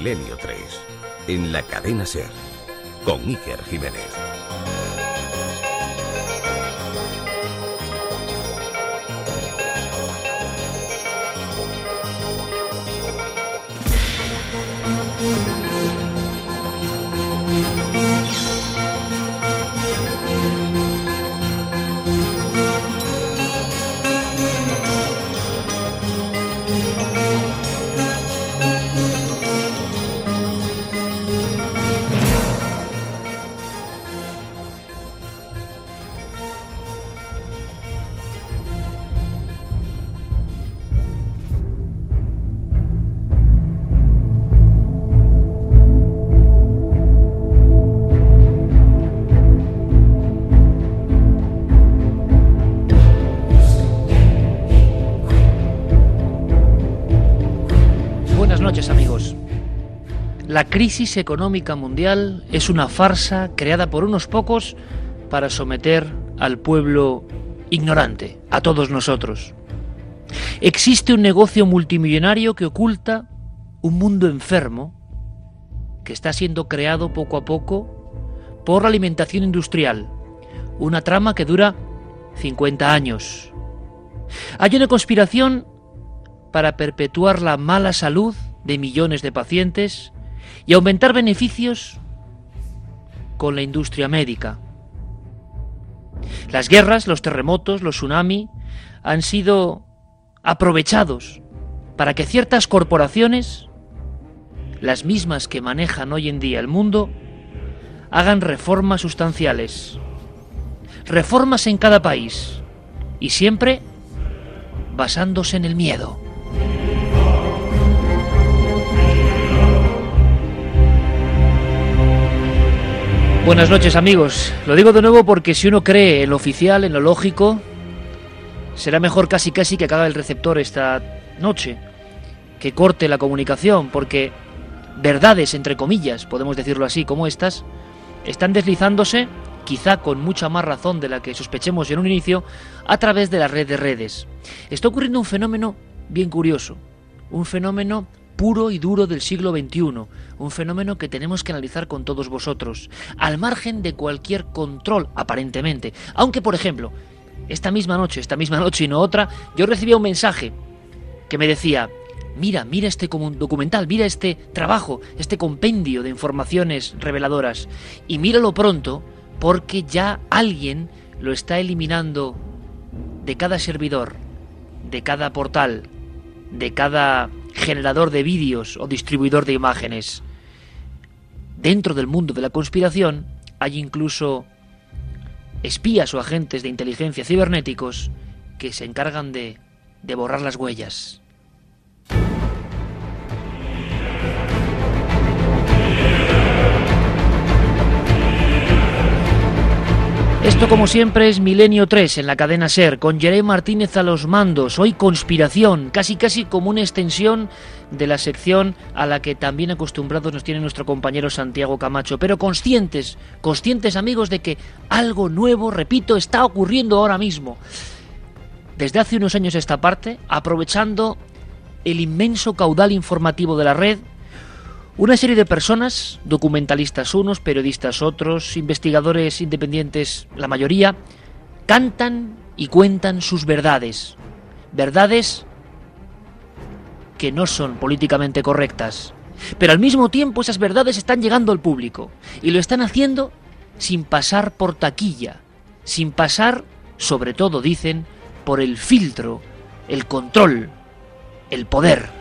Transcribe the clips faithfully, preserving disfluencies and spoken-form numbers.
Milenio tres, en la cadena SER, con Iker Jiménez. La crisis económica mundial es una farsa creada por unos pocos para someter al pueblo ignorante, a todos nosotros. Existe un negocio multimillonario que oculta un mundo enfermo que está siendo creado poco a poco por la alimentación industrial, una trama que dura cincuenta años. Hay una conspiración para perpetuar la mala salud de millones de pacientes y aumentar beneficios con la industria médica. Las guerras, los terremotos, los tsunamis han sido aprovechados para que ciertas corporaciones, las mismas que manejan hoy en día el mundo, hagan reformas sustanciales. Reformas en cada país y siempre basándose en el miedo. Buenas noches, amigos. Lo digo de nuevo porque si uno cree en lo oficial, en lo lógico, será mejor casi casi que acabe el receptor esta noche, que corte la comunicación, porque verdades, entre comillas, podemos decirlo así, como estas, están deslizándose, quizá con mucha más razón de la que sospechemos en un inicio, a través de la red de redes. Está ocurriendo un fenómeno bien curioso, un fenómeno puro y duro del siglo veintiuno, un fenómeno que tenemos que analizar con todos vosotros, al margen de cualquier control, aparentemente. Aunque, por ejemplo, esta misma noche, esta misma noche y no otra, yo recibía un mensaje que me decía: mira, mira este documental, mira este trabajo, este compendio de informaciones reveladoras, y míralo pronto, porque ya alguien lo está eliminando de cada servidor, de cada portal, de cada generador de vídeos o distribuidor de imágenes. Dentro del mundo de la conspiración hay incluso espías o agentes de inteligencia cibernéticos que se encargan de, de borrar las huellas. Esto, como siempre, es Milenio tres en la cadena SER, con Jerey Martínez a los mandos. Hoy conspiración, casi casi como una extensión de la sección a la que también acostumbrados nos tiene nuestro compañero Santiago Camacho, pero conscientes, conscientes amigos de que algo nuevo, repito, está ocurriendo ahora mismo. Desde hace unos años a esta parte, aprovechando el inmenso caudal informativo de la red, una serie de personas, documentalistas unos, periodistas otros, investigadores independientes la mayoría, cantan y cuentan sus verdades. Verdades que no son políticamente correctas. Pero al mismo tiempo esas verdades están llegando al público. Y lo están haciendo sin pasar por taquilla. Sin pasar, sobre todo dicen, por el filtro, el control, el poder.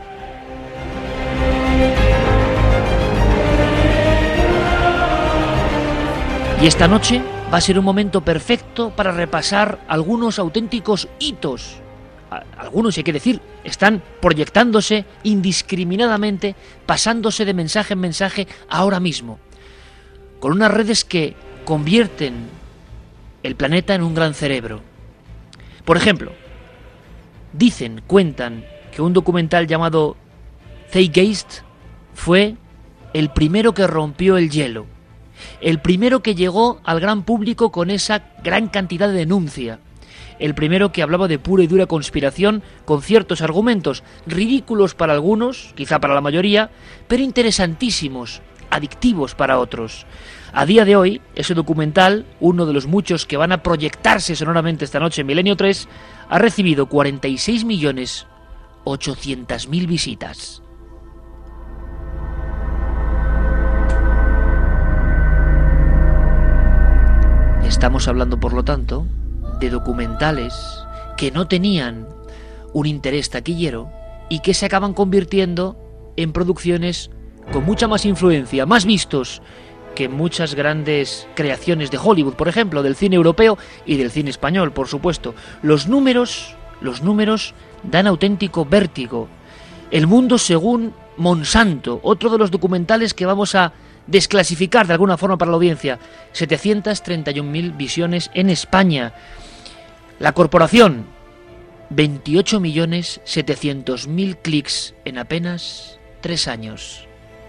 Y esta noche va a ser un momento perfecto para repasar algunos auténticos hitos. Algunos, hay que decir, están proyectándose indiscriminadamente, pasándose de mensaje en mensaje ahora mismo, con unas redes que convierten el planeta en un gran cerebro. Por ejemplo, dicen, cuentan, que un documental llamado Zeitgeist fue el primero que rompió el hielo. El primero que llegó al gran público con esa gran cantidad de denuncia. El primero, que hablaba de pura y dura conspiración con ciertos argumentos ridículos para algunos, quizá para la mayoría, pero interesantísimos, adictivos para otros. A día de hoy, ese documental, uno de los muchos que van a proyectarse sonoramente esta noche en Milenio tres, ha recibido cuarenta y seis millones ochocientas mil visitas. Estamos hablando, por lo tanto, de documentales que no tenían un interés taquillero y que se acaban convirtiendo en producciones con mucha más influencia, más vistos que muchas grandes creaciones de Hollywood, por ejemplo, del cine europeo y del cine español, por supuesto. Los números, los números dan auténtico vértigo. El mundo según Monsanto, otro de los documentales que vamos a desclasificar de alguna forma para la audiencia. setecientas treinta y un mil visiones en España. La corporación, veintiocho millones setecientos mil clics en apenas tres años.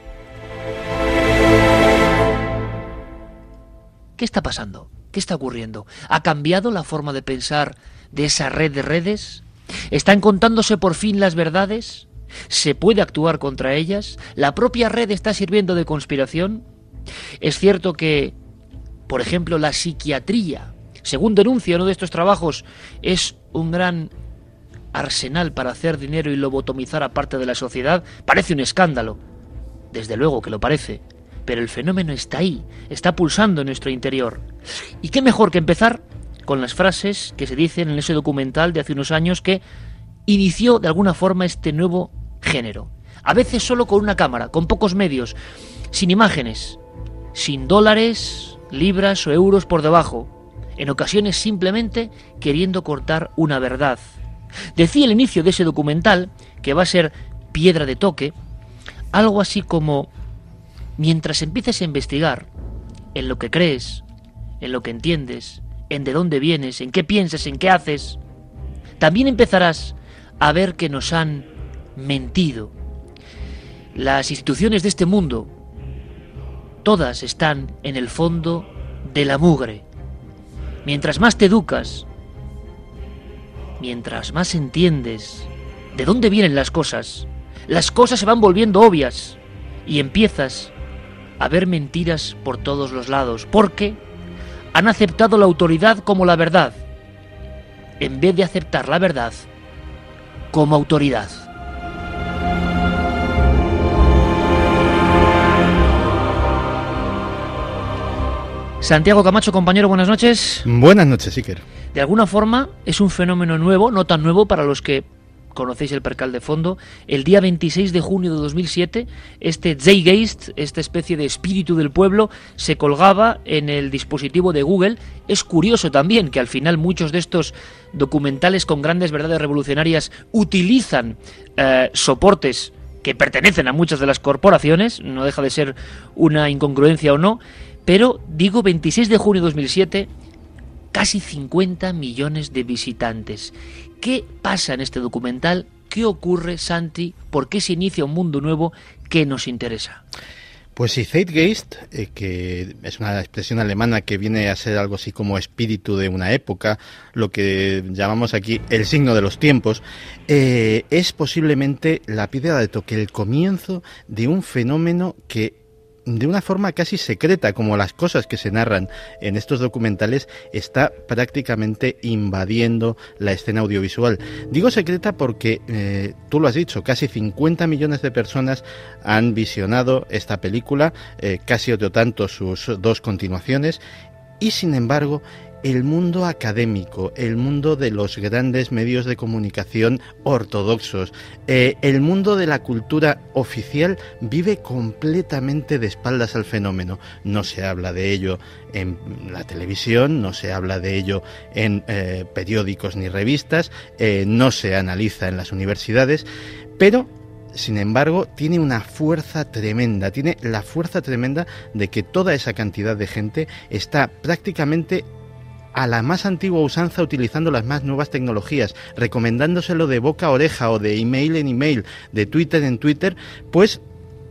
¿Qué está pasando? ¿Qué está ocurriendo? ¿Ha cambiado la forma de pensar de esa red de redes? ¿Están contándose por fin las verdades? ¿Se puede actuar contra ellas? ¿La propia red está sirviendo de conspiración? Es cierto que, por ejemplo, la psiquiatría, según denuncia uno de estos trabajos, es un gran arsenal para hacer dinero y lobotomizar a parte de la sociedad. Parece un escándalo. Desde luego que lo parece. Pero el fenómeno está ahí, está pulsando en nuestro interior. ¿Y qué mejor que empezar con las frases que se dicen en ese documental de hace unos años que inició de alguna forma este nuevo género? A veces solo con una cámara, con pocos medios, sin imágenes, sin dólares, libras o euros por debajo, en ocasiones simplemente queriendo cortar una verdad. Decía el inicio de ese documental, que va a ser piedra de toque, algo así como: mientras empieces a investigar en lo que crees, en lo que entiendes, en de dónde vienes, en qué piensas, en qué haces, también empezarás a ver que nos han mentido. Las instituciones de este mundo, todas están en el fondo de la mugre. Mientras más te educas, mientras más entiendes de dónde vienen las cosas, las cosas se van volviendo obvias y empiezas a ver mentiras por todos los lados, porque han aceptado la autoridad como la verdad, en vez de aceptar la verdad como autoridad. Santiago Camacho, compañero, buenas noches. Buenas noches, Iker. De alguna forma es un fenómeno nuevo, no tan nuevo para los que conocéis el percal de fondo. El día veintiséis de junio de dos mil siete, este Zeitgeist, esta especie de espíritu del pueblo, se colgaba en el dispositivo de Google. Es curioso también que al final muchos de estos documentales con grandes verdades revolucionarias utilizan eh, soportes que pertenecen a muchas de las corporaciones, no deja de ser una incongruencia o no, pero digo veintiséis de junio de dos mil siete, casi cincuenta millones de visitantes. ¿Qué pasa en este documental? ¿Qué ocurre, Santi? ¿Por qué se inicia un mundo nuevo que nos interesa? Pues sí, Zeitgeist, eh, que es una expresión alemana que viene a ser algo así como espíritu de una época, lo que llamamos aquí el signo de los tiempos, eh, es posiblemente la piedra de toque, el comienzo de un fenómeno que, de una forma casi secreta, como las cosas que se narran en estos documentales, está prácticamente invadiendo la escena audiovisual. Digo secreta porque, eh, tú lo has dicho, casi cincuenta millones de personas han visionado esta película, eh, casi otro tanto sus dos continuaciones, y sin embargo el mundo académico, el mundo de los grandes medios de comunicación ortodoxos, eh, el mundo de la cultura oficial vive completamente de espaldas al fenómeno. No se habla de ello en la televisión, no se habla de ello en eh, periódicos ni revistas, eh, no se analiza en las universidades, pero sin embargo, tiene una fuerza tremenda, tiene la fuerza tremenda de que toda esa cantidad de gente está prácticamente a la más antigua usanza, utilizando las más nuevas tecnologías, recomendándoselo de boca a oreja o de email en email, de Twitter en Twitter, pues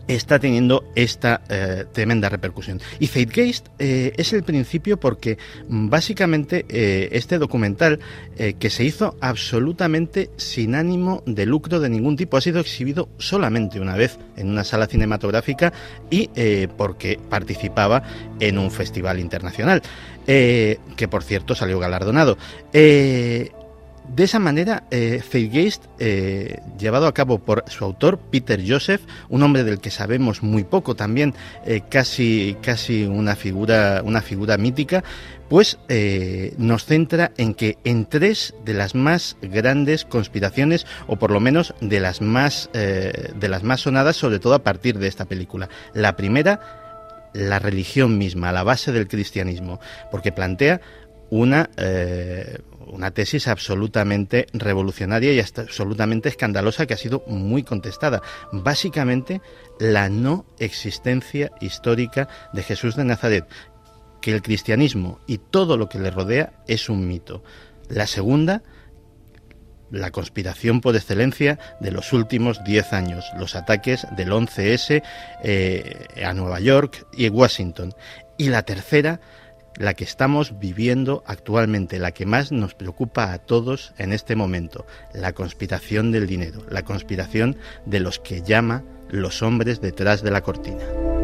está teniendo esta eh, tremenda repercusión. Y Zeitgeist eh, es el principio porque básicamente eh, este documental eh, que se hizo absolutamente sin ánimo de lucro de ningún tipo, ha sido exhibido solamente una vez en una sala cinematográfica y eh, porque participaba en un festival internacional, eh, que por cierto salió galardonado. Eh, De esa manera, eh, Zeitgeist, eh, llevado a cabo por su autor, Peter Joseph, un hombre del que sabemos muy poco, también eh, casi, casi una figura, una figura mítica, pues eh, nos centra en que en tres de las más grandes conspiraciones, o por lo menos de las más, eh, de las más sonadas, sobre todo a partir de esta película. La primera, la religión misma, la base del cristianismo, porque plantea una eh, una tesis absolutamente revolucionaria y hasta absolutamente escandalosa que ha sido muy contestada. Básicamente, la no existencia histórica de Jesús de Nazaret, que el cristianismo y todo lo que le rodea es un mito. La segunda, la conspiración por excelencia de los últimos diez años, los ataques del once ese eh, a Nueva York y Washington. Y la tercera, la que estamos viviendo actualmente, la que más nos preocupa a todos en este momento, la conspiración del dinero, la conspiración de los que llama los hombres detrás de la cortina.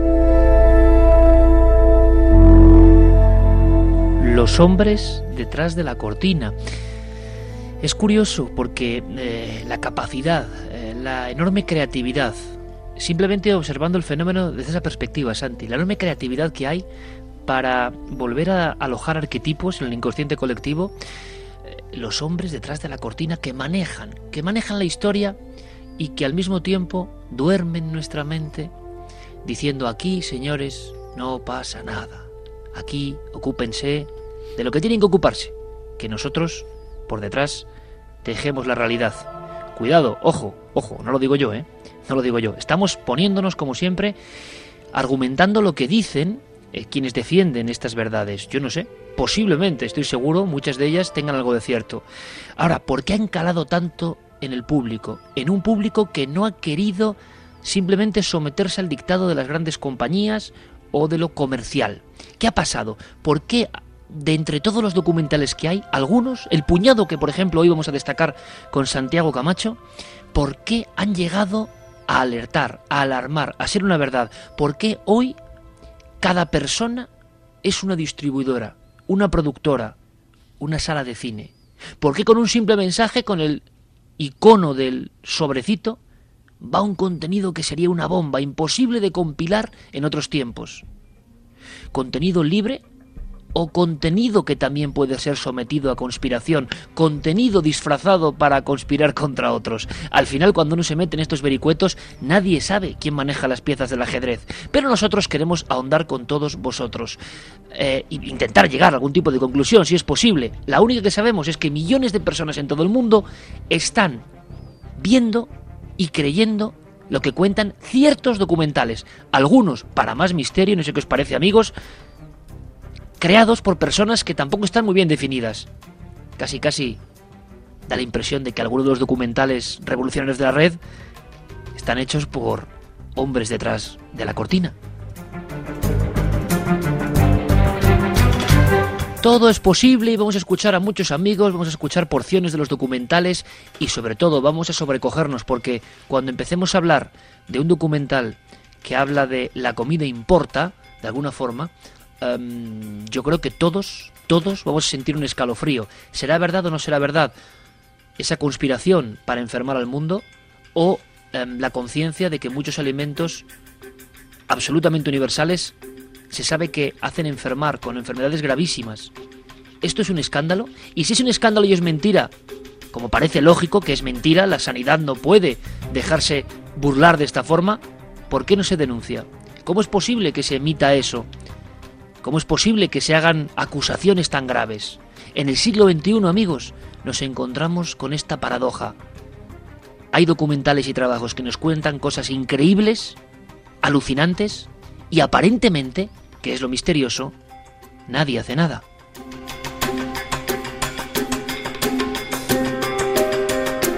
Los hombres detrás de la cortina. Es curioso porque eh, la capacidad, eh, la enorme creatividad, simplemente observando el fenómeno desde esa perspectiva, Santi, la enorme creatividad que hay para volver a alojar arquetipos en el inconsciente colectivo, eh, los hombres detrás de la cortina que manejan, que manejan la historia y que al mismo tiempo duermen nuestra mente diciendo: aquí, señores, no pasa nada, aquí ocúpense de lo que tienen que ocuparse, que nosotros por detrás tejemos la realidad. Cuidado, ojo, ojo, no lo digo yo, ¿eh? No lo digo yo. Estamos poniéndonos, como siempre, argumentando lo que dicen Eh, quienes defienden estas verdades. Yo no sé, posiblemente, estoy seguro, muchas de ellas tengan algo de cierto. Ahora, ¿por qué han calado tanto en el público? En un público que no ha querido simplemente someterse al dictado de las grandes compañías o de lo comercial. ¿Qué ha pasado? ¿Por qué de entre todos los documentales que hay, algunos, el puñado que por ejemplo hoy vamos a destacar con Santiago Camacho, por qué han llegado a alertar, a alarmar, a ser una verdad? ¿Por qué hoy cada persona es una distribuidora, una productora, una sala de cine? ¿Por qué con un simple mensaje, con el icono del sobrecito, va un contenido que sería una bomba, imposible de compilar en otros tiempos? ¿Contenido libre o contenido que también puede ser sometido a conspiración, contenido disfrazado para conspirar contra otros? Al final, cuando uno se mete en estos vericuetos, nadie sabe quién maneja las piezas del ajedrez, pero nosotros queremos ahondar con todos vosotros, eh, e intentar llegar a algún tipo de conclusión, si es posible. La única que sabemos es que millones de personas en todo el mundo están viendo y creyendo lo que cuentan ciertos documentales, algunos, para más misterio, no sé qué os parece, amigos, creados por personas que tampoco están muy bien definidas. Casi, casi da la impresión de que algunos de los documentales revolucionarios de la red están hechos por hombres detrás de la cortina. Todo es posible y vamos a escuchar a muchos amigos, vamos a escuchar porciones de los documentales y sobre todo vamos a sobrecogernos, porque cuando empecemos a hablar de un documental que habla de la comida importa, de alguna forma, Um, yo creo que todos, todos vamos a sentir un escalofrío. ¿Será verdad o no será verdad esa conspiración para enfermar al mundo? ¿O um, la conciencia de que muchos alimentos absolutamente universales se sabe que hacen enfermar con enfermedades gravísimas? ¿Esto es un escándalo? Y si es un escándalo y es mentira, como parece lógico que es mentira, la sanidad no puede dejarse burlar de esta forma, ¿por qué no se denuncia? ¿Cómo es posible que se emita eso? ¿Cómo es posible que se hagan acusaciones tan graves? En el siglo veintiuno, amigos, nos encontramos con esta paradoja. Hay documentales y trabajos que nos cuentan cosas increíbles, alucinantes, y aparentemente, que es lo misterioso, nadie hace nada.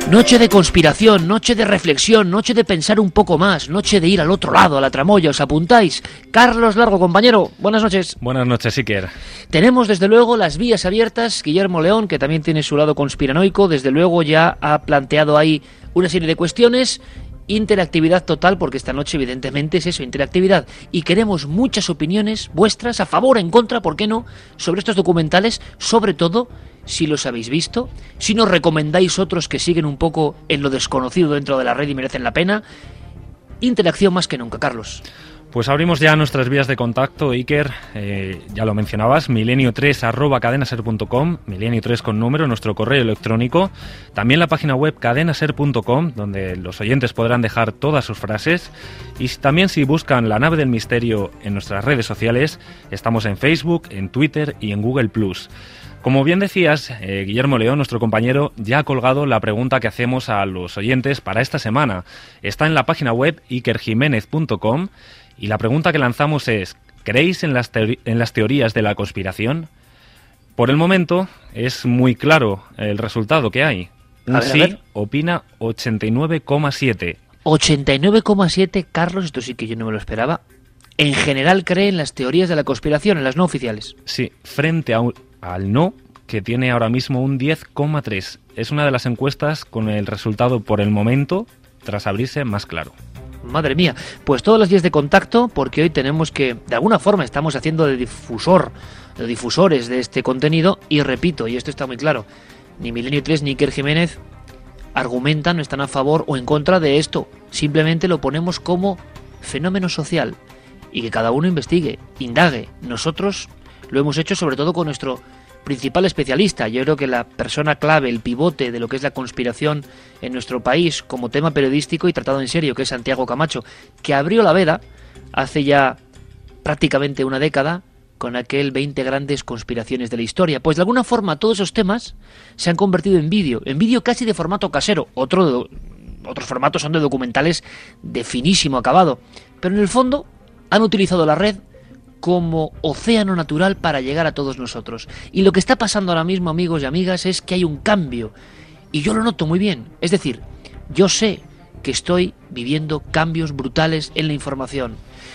Noche de conspiración, noche de reflexión, noche de pensar un poco más, noche de ir al otro lado, a la tramoya. ¿Os apuntáis? Carlos Largo, compañero, buenas noches. Buenas noches, Iker. Tenemos desde luego las vías abiertas. Guillermo León, que también tiene su lado conspiranoico, desde luego ya ha planteado ahí una serie de cuestiones. Interactividad total, porque esta noche evidentemente es eso, interactividad. Y queremos muchas opiniones vuestras, a favor, en contra, ¿por qué no?, sobre estos documentales, sobre todo si los habéis visto, si nos recomendáis otros que siguen un poco en lo desconocido dentro de la red y merecen la pena. Interacción más que nunca, Carlos. Pues abrimos ya nuestras vías de contacto, Iker, eh, ya lo mencionabas, milenio tres arroba cadenaser punto com, milenio tres con número, nuestro correo electrónico, también la página web cadenaser punto com, donde los oyentes podrán dejar todas sus frases, y también si buscan La Nave del Misterio en nuestras redes sociales, estamos en Facebook, en Twitter y en Google plus. Como bien decías, eh, Guillermo León, nuestro compañero, ya ha colgado la pregunta que hacemos a los oyentes para esta semana. Está en la página web iker jiménez punto com y la pregunta que lanzamos es: ¿creéis en las, teori- en las teorías de la conspiración? Por el momento es muy claro el resultado que hay. Un A ver, a sí ver. opina ochenta y nueve coma siete. ochenta y nueve coma siete, Carlos, esto sí que yo no me lo esperaba. En general cree en las teorías de la conspiración, en las no oficiales. Sí, frente a un- al no, que tiene ahora mismo un diez coma tres. Es una de las encuestas con el resultado por el momento, tras abrirse, más claro. Madre mía, pues todas las vías de contacto, porque hoy tenemos que, de alguna forma, estamos haciendo de difusor, de difusores de este contenido, y repito, y esto está muy claro, ni Milenio tres ni Iker Jiménez argumentan, no están a favor o en contra de esto, simplemente lo ponemos como fenómeno social, y que cada uno investigue, indague. Nosotros lo hemos hecho sobre todo con nuestro principal especialista. Yo creo que la persona clave, el pivote de lo que es la conspiración en nuestro país como tema periodístico y tratado en serio, que es Santiago Camacho, que abrió la veda hace ya prácticamente una década con aquel veinte grandes conspiraciones de la historia. Pues de alguna forma todos esos temas se han convertido en vídeo, en vídeo casi de formato casero. Otro, otros formatos son de documentales de finísimo acabado, pero en el fondo han utilizado la red como océano natural para llegar a todos nosotros. Y lo que está pasando ahora mismo, amigos y amigas, es que hay un cambio. Y yo lo noto muy bien. Es decir, yo sé que estoy viviendo cambios brutales en la información.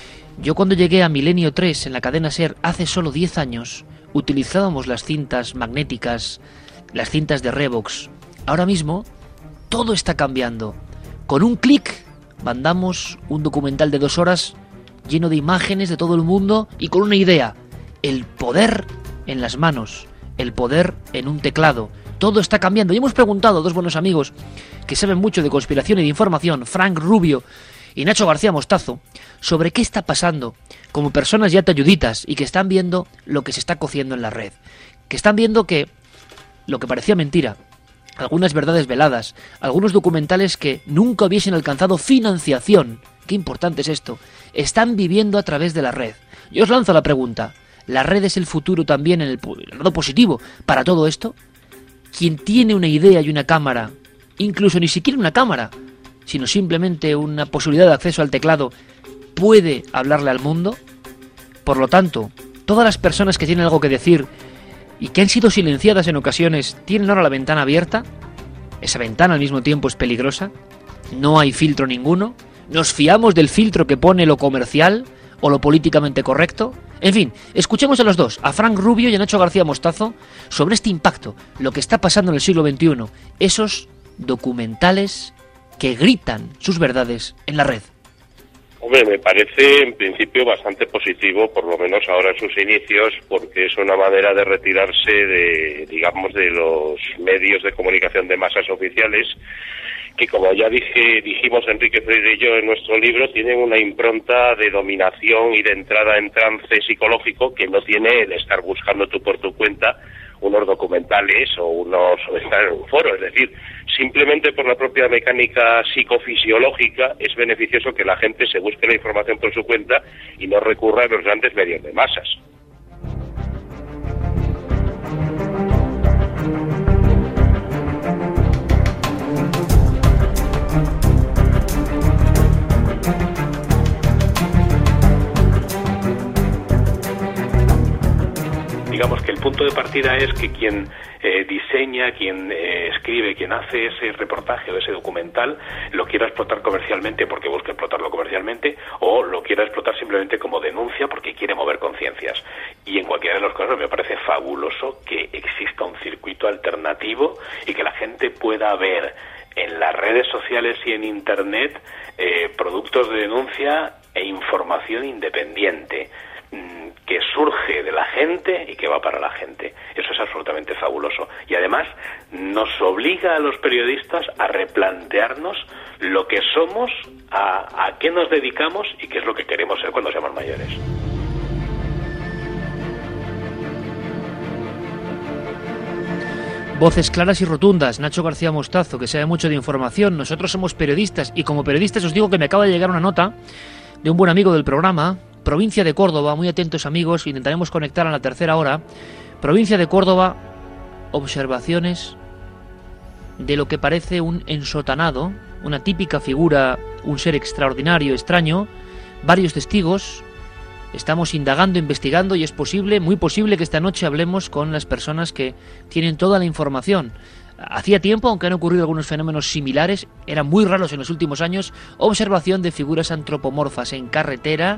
Yo cuando llegué a Milenio tres en la cadena SER hace solo diez años, utilizábamos las cintas magnéticas, las cintas de Revox. Ahora mismo, todo está cambiando. Con un clic, mandamos un documental de dos horas lleno de imágenes de todo el mundo y con una idea: el poder en las manos, el poder en un teclado. Todo está cambiando. Y hemos preguntado a dos buenos amigos que saben mucho de conspiración y de información, Frank Rubio y Nacho García Mostazo, sobre qué está pasando como personas ya talluditas y que están viendo lo que se está cociendo en la red, que están viendo que lo que parecía mentira, algunas verdades veladas, algunos documentales que nunca hubiesen alcanzado financiación, qué importante es esto, están viviendo a través de la red. Yo os lanzo la pregunta: ¿la red es el futuro también en el, en el lado positivo para todo esto? Quien tiene una idea y una cámara, incluso ni siquiera una cámara, sino simplemente una posibilidad de acceso al teclado, puede hablarle al mundo. Por lo tanto, todas las personas que tienen algo que decir y que han sido silenciadas en ocasiones, ¿tienen ahora la ventana abierta? ¿Esa ventana al mismo tiempo es peligrosa? ¿No hay filtro ninguno? ¿Nos fiamos del filtro que pone lo comercial o lo políticamente correcto? En fin, escuchemos a los dos, a Frank Rubio y a Nacho García Mostazo, sobre este impacto, lo que está pasando en el siglo veintiuno, esos documentales que gritan sus verdades en la red. Hombre, me parece en principio bastante positivo, por lo menos ahora en sus inicios, porque es una manera de retirarse de, digamos, de los medios de comunicación de masas oficiales, que, como ya dije, dijimos Enrique Freire y yo en nuestro libro, tienen una impronta de dominación y de entrada en trance psicológico que no tiene el estar buscando tú por tu cuenta unos documentales o unos o estar en un foro. Es decir, simplemente por la propia mecánica psicofisiológica es beneficioso que la gente se busque la información por su cuenta y no recurra a los grandes medios de masas. punto de partida es que quien eh, diseña, quien eh, escribe, quien hace ese reportaje o ese documental, lo quiera explotar comercialmente porque busca explotarlo comercialmente, o lo quiera explotar simplemente como denuncia porque quiere mover conciencias. Y en cualquiera de los casos me parece fabuloso que exista un circuito alternativo y que la gente pueda ver en las redes sociales y en Internet eh, productos de denuncia e información independiente que surge de la gente y que va para la gente. Eso es absolutamente fabuloso. Y además nos obliga a los periodistas a replantearnos lo que somos, a, a qué nos dedicamos y qué es lo que queremos ser cuando seamos mayores. Voces claras y rotundas, Nacho García Mostazo, que sabe mucho de información. Nosotros somos periodistas y como periodistas os digo que me acaba de llegar una nota de un buen amigo del programa, provincia de Córdoba, muy atentos amigos, intentaremos conectar a la tercera hora. Provincia de Córdoba, observaciones de lo que parece un ensotanado, una típica figura, un ser extraordinario, extraño, varios testigos. Estamos indagando, investigando y es posible, muy posible que esta noche hablemos con las personas que tienen toda la información. Hacía tiempo, aunque han ocurrido algunos fenómenos similares, eran muy raros en los últimos años, observación de figuras antropomorfas en carretera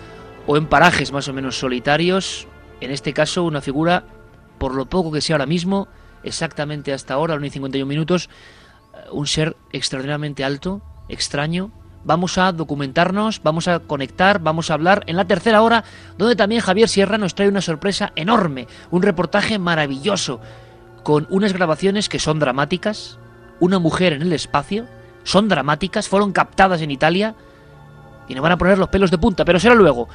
o en parajes más o menos solitarios. En este caso, una figura, por lo poco que sea ahora mismo, exactamente hasta ahora, a la una y cincuenta y un minutos, un ser extraordinariamente alto, extraño. Vamos a documentarnos, vamos a conectar, vamos a hablar en la tercera hora, donde también Javier Sierra nos trae una sorpresa enorme, un reportaje maravilloso, con unas grabaciones que son dramáticas, una mujer en el espacio, son dramáticas, fueron captadas en Italia y nos van a poner los pelos de punta, pero será luego.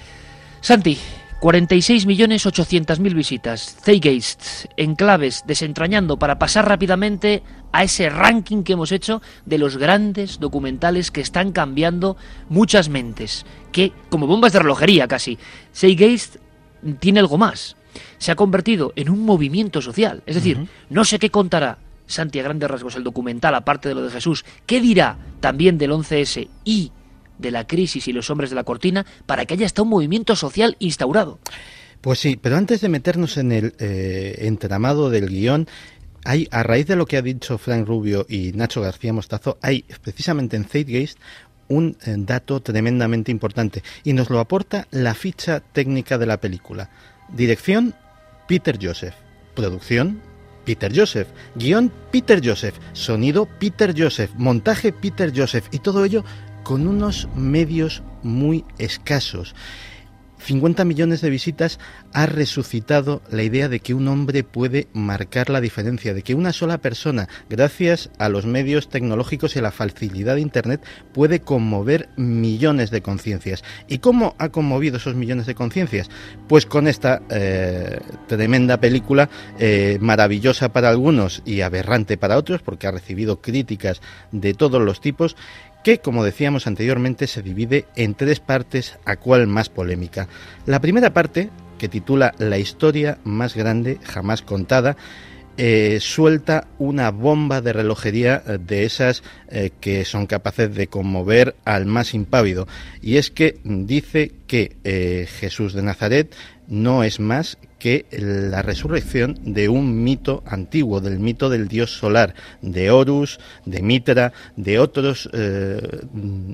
Santi, cuarenta y seis millones ochocientas mil visitas, Zeitgeist, enclaves, desentrañando, para pasar rápidamente a ese ranking que hemos hecho de los grandes documentales que están cambiando muchas mentes, que, como bombas de relojería casi, Zeitgeist tiene algo más, se ha convertido en un movimiento social, es decir, uh-huh. no sé qué contará Santi a grandes rasgos el documental, aparte de lo de Jesús, qué dirá también del once ese y de la crisis y los hombres de la cortina, para que haya hasta un movimiento social instaurado. Pues sí, pero antes de meternos en el eh, entramado del guión, hay, a raíz de lo que ha dicho Frank Rubio y Nacho García Mostazo, hay precisamente en Zeitgeist un eh, dato tremendamente importante, y nos lo aporta la ficha técnica de la película. Dirección, Peter Joseph. Producción, Peter Joseph. Guión, Peter Joseph. Sonido, Peter Joseph. Montaje, Peter Joseph. Y todo ello con unos medios muy escasos. cincuenta millones de visitas ha resucitado la idea de que un hombre puede marcar la diferencia, de que una sola persona, gracias a los medios tecnológicos y a la facilidad de Internet, puede conmover millones de conciencias. ¿Y cómo ha conmovido esos millones de conciencias? Pues con esta eh, tremenda película, eh, maravillosa para algunos y aberrante para otros, porque ha recibido críticas de todos los tipos, que, como decíamos anteriormente, se divide en tres partes, a cual más polémica. La primera parte, que titula La historia más grande jamás contada, eh, suelta una bomba de relojería de esas eh, que son capaces de conmover al más impávido, y es que dice que eh, Jesús de Nazaret no es más que la resurrección de un mito antiguo, del mito del dios solar, de Horus, de Mitra, de otros eh,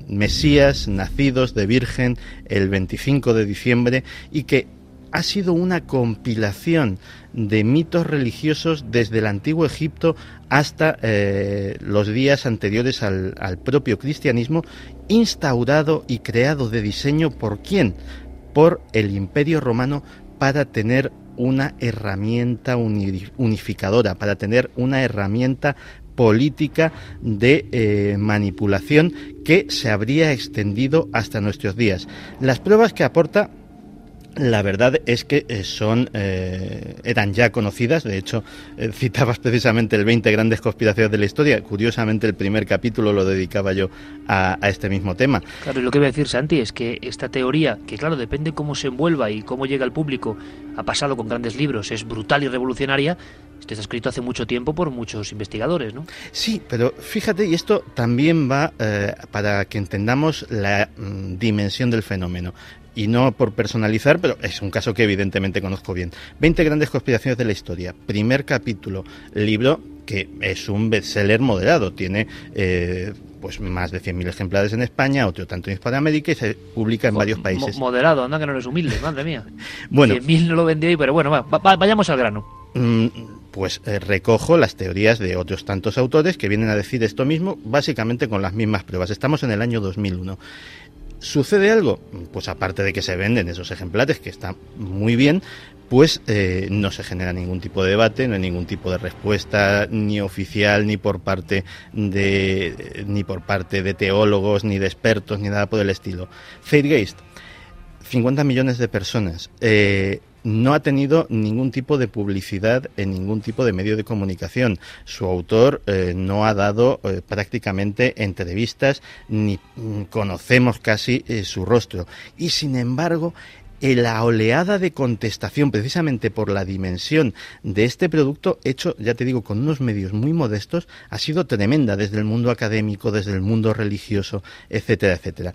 mesías nacidos de virgen el veinticinco de diciembre, y que ha sido una compilación de mitos religiosos desde el antiguo Egipto hasta eh, los días anteriores al, al propio cristianismo, instaurado y creado de diseño ¿por quién? Por el Imperio Romano, para tener una herramienta unificadora, para tener una herramienta política de eh, manipulación que se habría extendido hasta nuestros días. Las pruebas que aporta, la verdad es que son eh, eran ya conocidas. De hecho, eh, citabas precisamente el veinte grandes conspiraciones de la historia. Curiosamente, el primer capítulo lo dedicaba yo a, a este mismo tema. Claro, y lo que voy a decir, Santi, es que esta teoría, que claro, depende cómo se envuelva y cómo llega al público, ha pasado con grandes libros, es brutal y revolucionaria. Esto está escrito hace mucho tiempo por muchos investigadores, ¿no? Sí, pero fíjate, y esto también va eh, para que entendamos la mm, dimensión del fenómeno. y no por personalizar, pero es un caso que evidentemente conozco bien. veinte grandes conspiraciones de la historia, primer capítulo, libro que es un bestseller moderado, tiene eh, pues más de cien mil ejemplares en España, otro tanto en Hispanoamérica, y se publica en varios países. Mo- moderado, anda que no eres humilde, madre mía. Bueno, cien mil no lo vendí, pero bueno, va, va, vayamos al grano. Pues eh, recojo las teorías de otros tantos autores que vienen a decir esto mismo, básicamente con las mismas pruebas. Estamos en el año dos mil uno. ¿Sucede algo? Pues aparte de que se venden esos ejemplares, que está muy bien, pues eh, no se genera ningún tipo de debate, no hay ningún tipo de respuesta ni oficial, ni por parte de ni por parte de teólogos, ni de expertos, ni nada por el estilo. Zeitgeist, cincuenta millones de personas, eh, no ha tenido ningún tipo de publicidad en ningún tipo de medio de comunicación. Su autor eh, no ha dado eh, prácticamente entrevistas, ni mm, conocemos casi eh, su rostro. Y sin embargo, en la oleada de contestación, precisamente por la dimensión de este producto, hecho, ya te digo, con unos medios muy modestos, ha sido tremenda desde el mundo académico, desde el mundo religioso, etcétera, etcétera.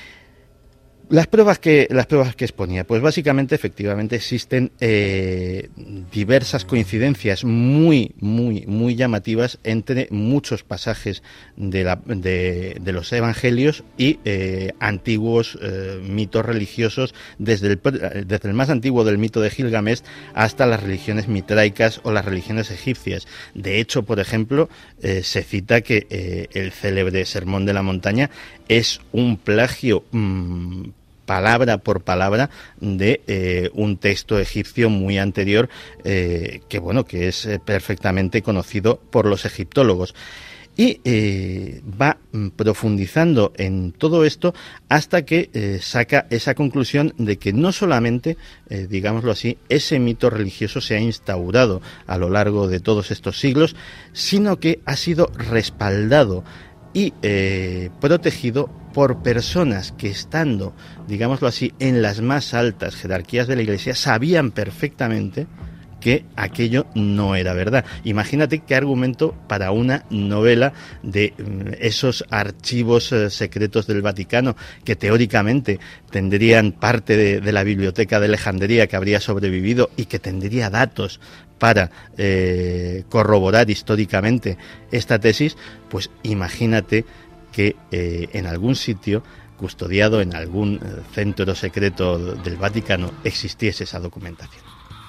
Las pruebas que las pruebas que exponía, pues básicamente, efectivamente, existen eh, diversas coincidencias muy, muy, muy llamativas entre muchos pasajes de, la, de, de los evangelios y eh, antiguos eh, mitos religiosos, desde el, desde el más antiguo del mito de Gilgamesh hasta las religiones mitraicas o las religiones egipcias. De hecho, por ejemplo, eh, se cita que eh, el célebre Sermón de la Montaña es un plagio mmm, palabra por palabra de eh, un texto egipcio muy anterior eh, que bueno que es eh, perfectamente conocido por los egiptólogos. Y eh, va profundizando en todo esto hasta que eh, saca esa conclusión de que no solamente, eh, digámoslo así, ese mito religioso se ha instaurado a lo largo de todos estos siglos, sino que ha sido respaldado y eh, protegido por personas que, estando, digámoslo así, en las más altas jerarquías de la Iglesia, sabían perfectamente que aquello no era verdad. Imagínate qué argumento para una novela de esos archivos eh, secretos del Vaticano, que teóricamente tendrían parte de, de la biblioteca de Alejandría que habría sobrevivido y que tendría datos para eh, corroborar históricamente esta tesis. Pues imagínate que eh, en algún sitio, custodiado en algún eh, centro secreto del Vaticano, existiese esa documentación.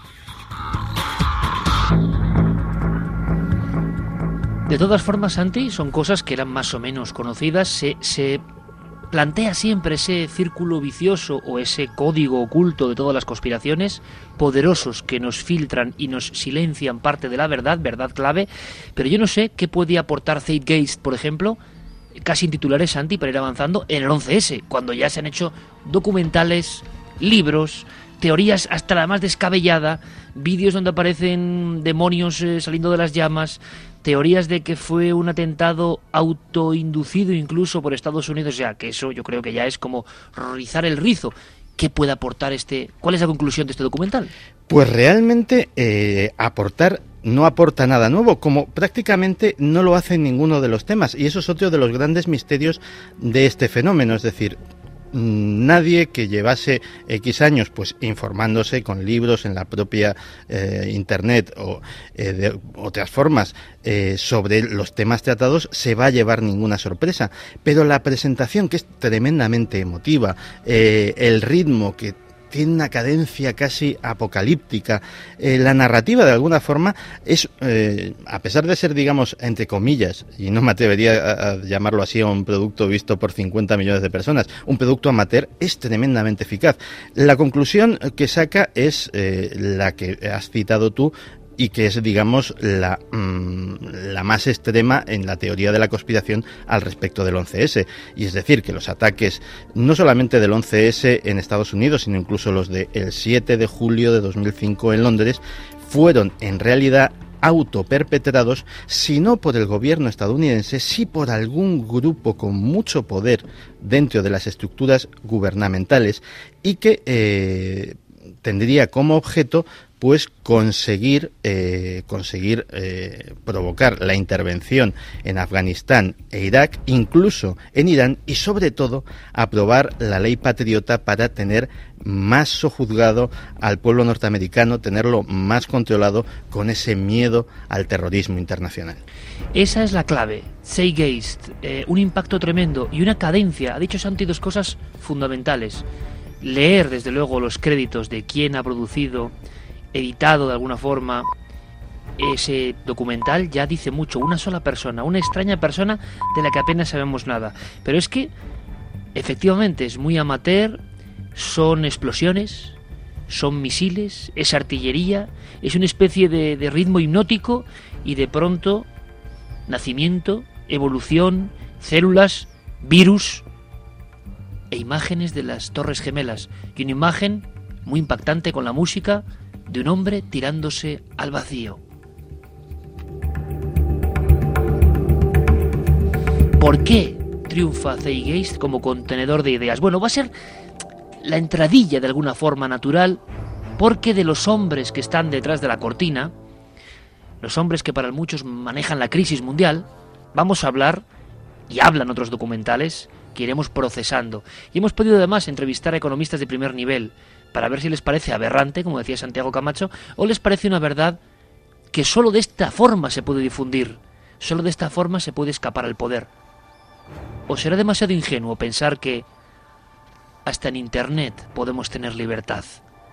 De todas formas, Santi, son cosas que eran más o menos conocidas. Se, se plantea siempre ese círculo vicioso o ese código oculto de todas las conspiraciones, poderosos que nos filtran y nos silencian parte de la verdad, verdad clave. Pero yo no sé qué puede aportar Zeitgeist, por ejemplo, casi en titulares, Santi, para ir avanzando, en el once ese, cuando ya se han hecho documentales, libros, teorías hasta la más descabellada, vídeos donde aparecen demonios eh, saliendo de las llamas, teorías de que fue un atentado autoinducido incluso por Estados Unidos. O sea, que eso yo creo que ya es como rizar el rizo. ¿Qué puede aportar este? ¿Cuál es la conclusión de este documental? Pues realmente eh, aportar no aporta nada nuevo, como prácticamente no lo hace en ninguno de los temas, y eso es otro de los grandes misterios de este fenómeno. Es decir, nadie que llevase X años pues informándose con libros en la propia eh, internet o eh, de otras formas eh, sobre los temas tratados se va a llevar ninguna sorpresa, pero la presentación, que es tremendamente emotiva, eh, el ritmo que tiene una cadencia casi apocalíptica, eh, la narrativa de alguna forma es, eh, a pesar de ser, digamos, entre comillas, y no me atrevería a, a llamarlo así a un producto visto por cincuenta millones de personas, un producto amateur, es tremendamente eficaz. La conclusión que saca es eh, la que has citado tú, y que es, digamos, la, mmm, la más extrema en la teoría de la conspiración al respecto del once ese. Y es decir, que los ataques, no solamente del once ese en Estados Unidos, sino incluso los del siete de julio de dos mil cinco en Londres, fueron en realidad autoperpetrados, si no por el gobierno estadounidense, sí por algún grupo con mucho poder dentro de las estructuras gubernamentales, y que eh, tendría como objeto pues conseguir eh, conseguir eh, provocar la intervención en Afganistán e Irak, incluso en Irán, y sobre todo aprobar la ley patriota para tener más sojuzgado al pueblo norteamericano, tenerlo más controlado con ese miedo al terrorismo internacional. Esa es la clave. Zeitgeist, eh, un impacto tremendo y una cadencia. Ha dicho Santi dos cosas fundamentales. Leer, desde luego, los créditos de quién ha producido, editado de alguna forma ese documental, ya dice mucho. Una sola persona, una extraña persona de la que apenas sabemos nada. Pero es que, efectivamente, es muy amateur, son explosiones, son misiles, es artillería, es una especie de, de ritmo hipnótico y de pronto nacimiento, evolución, células, virus e imágenes de las Torres Gemelas, y una imagen muy impactante con la música de un hombre tirándose al vacío. ¿Por qué triunfa Zeitgeist como contenedor de ideas? Bueno, va a ser la entradilla de alguna forma natural, porque de los hombres que están detrás de la cortina, los hombres que para muchos manejan la crisis mundial, vamos a hablar, y hablan otros documentales, que iremos procesando. Y hemos podido además entrevistar a economistas de primer nivel para ver si les parece aberrante, como decía Santiago Camacho, o les parece una verdad que solo de esta forma se puede difundir, solo de esta forma se puede escapar al poder. ¿O será demasiado ingenuo pensar que hasta en Internet podemos tener libertad?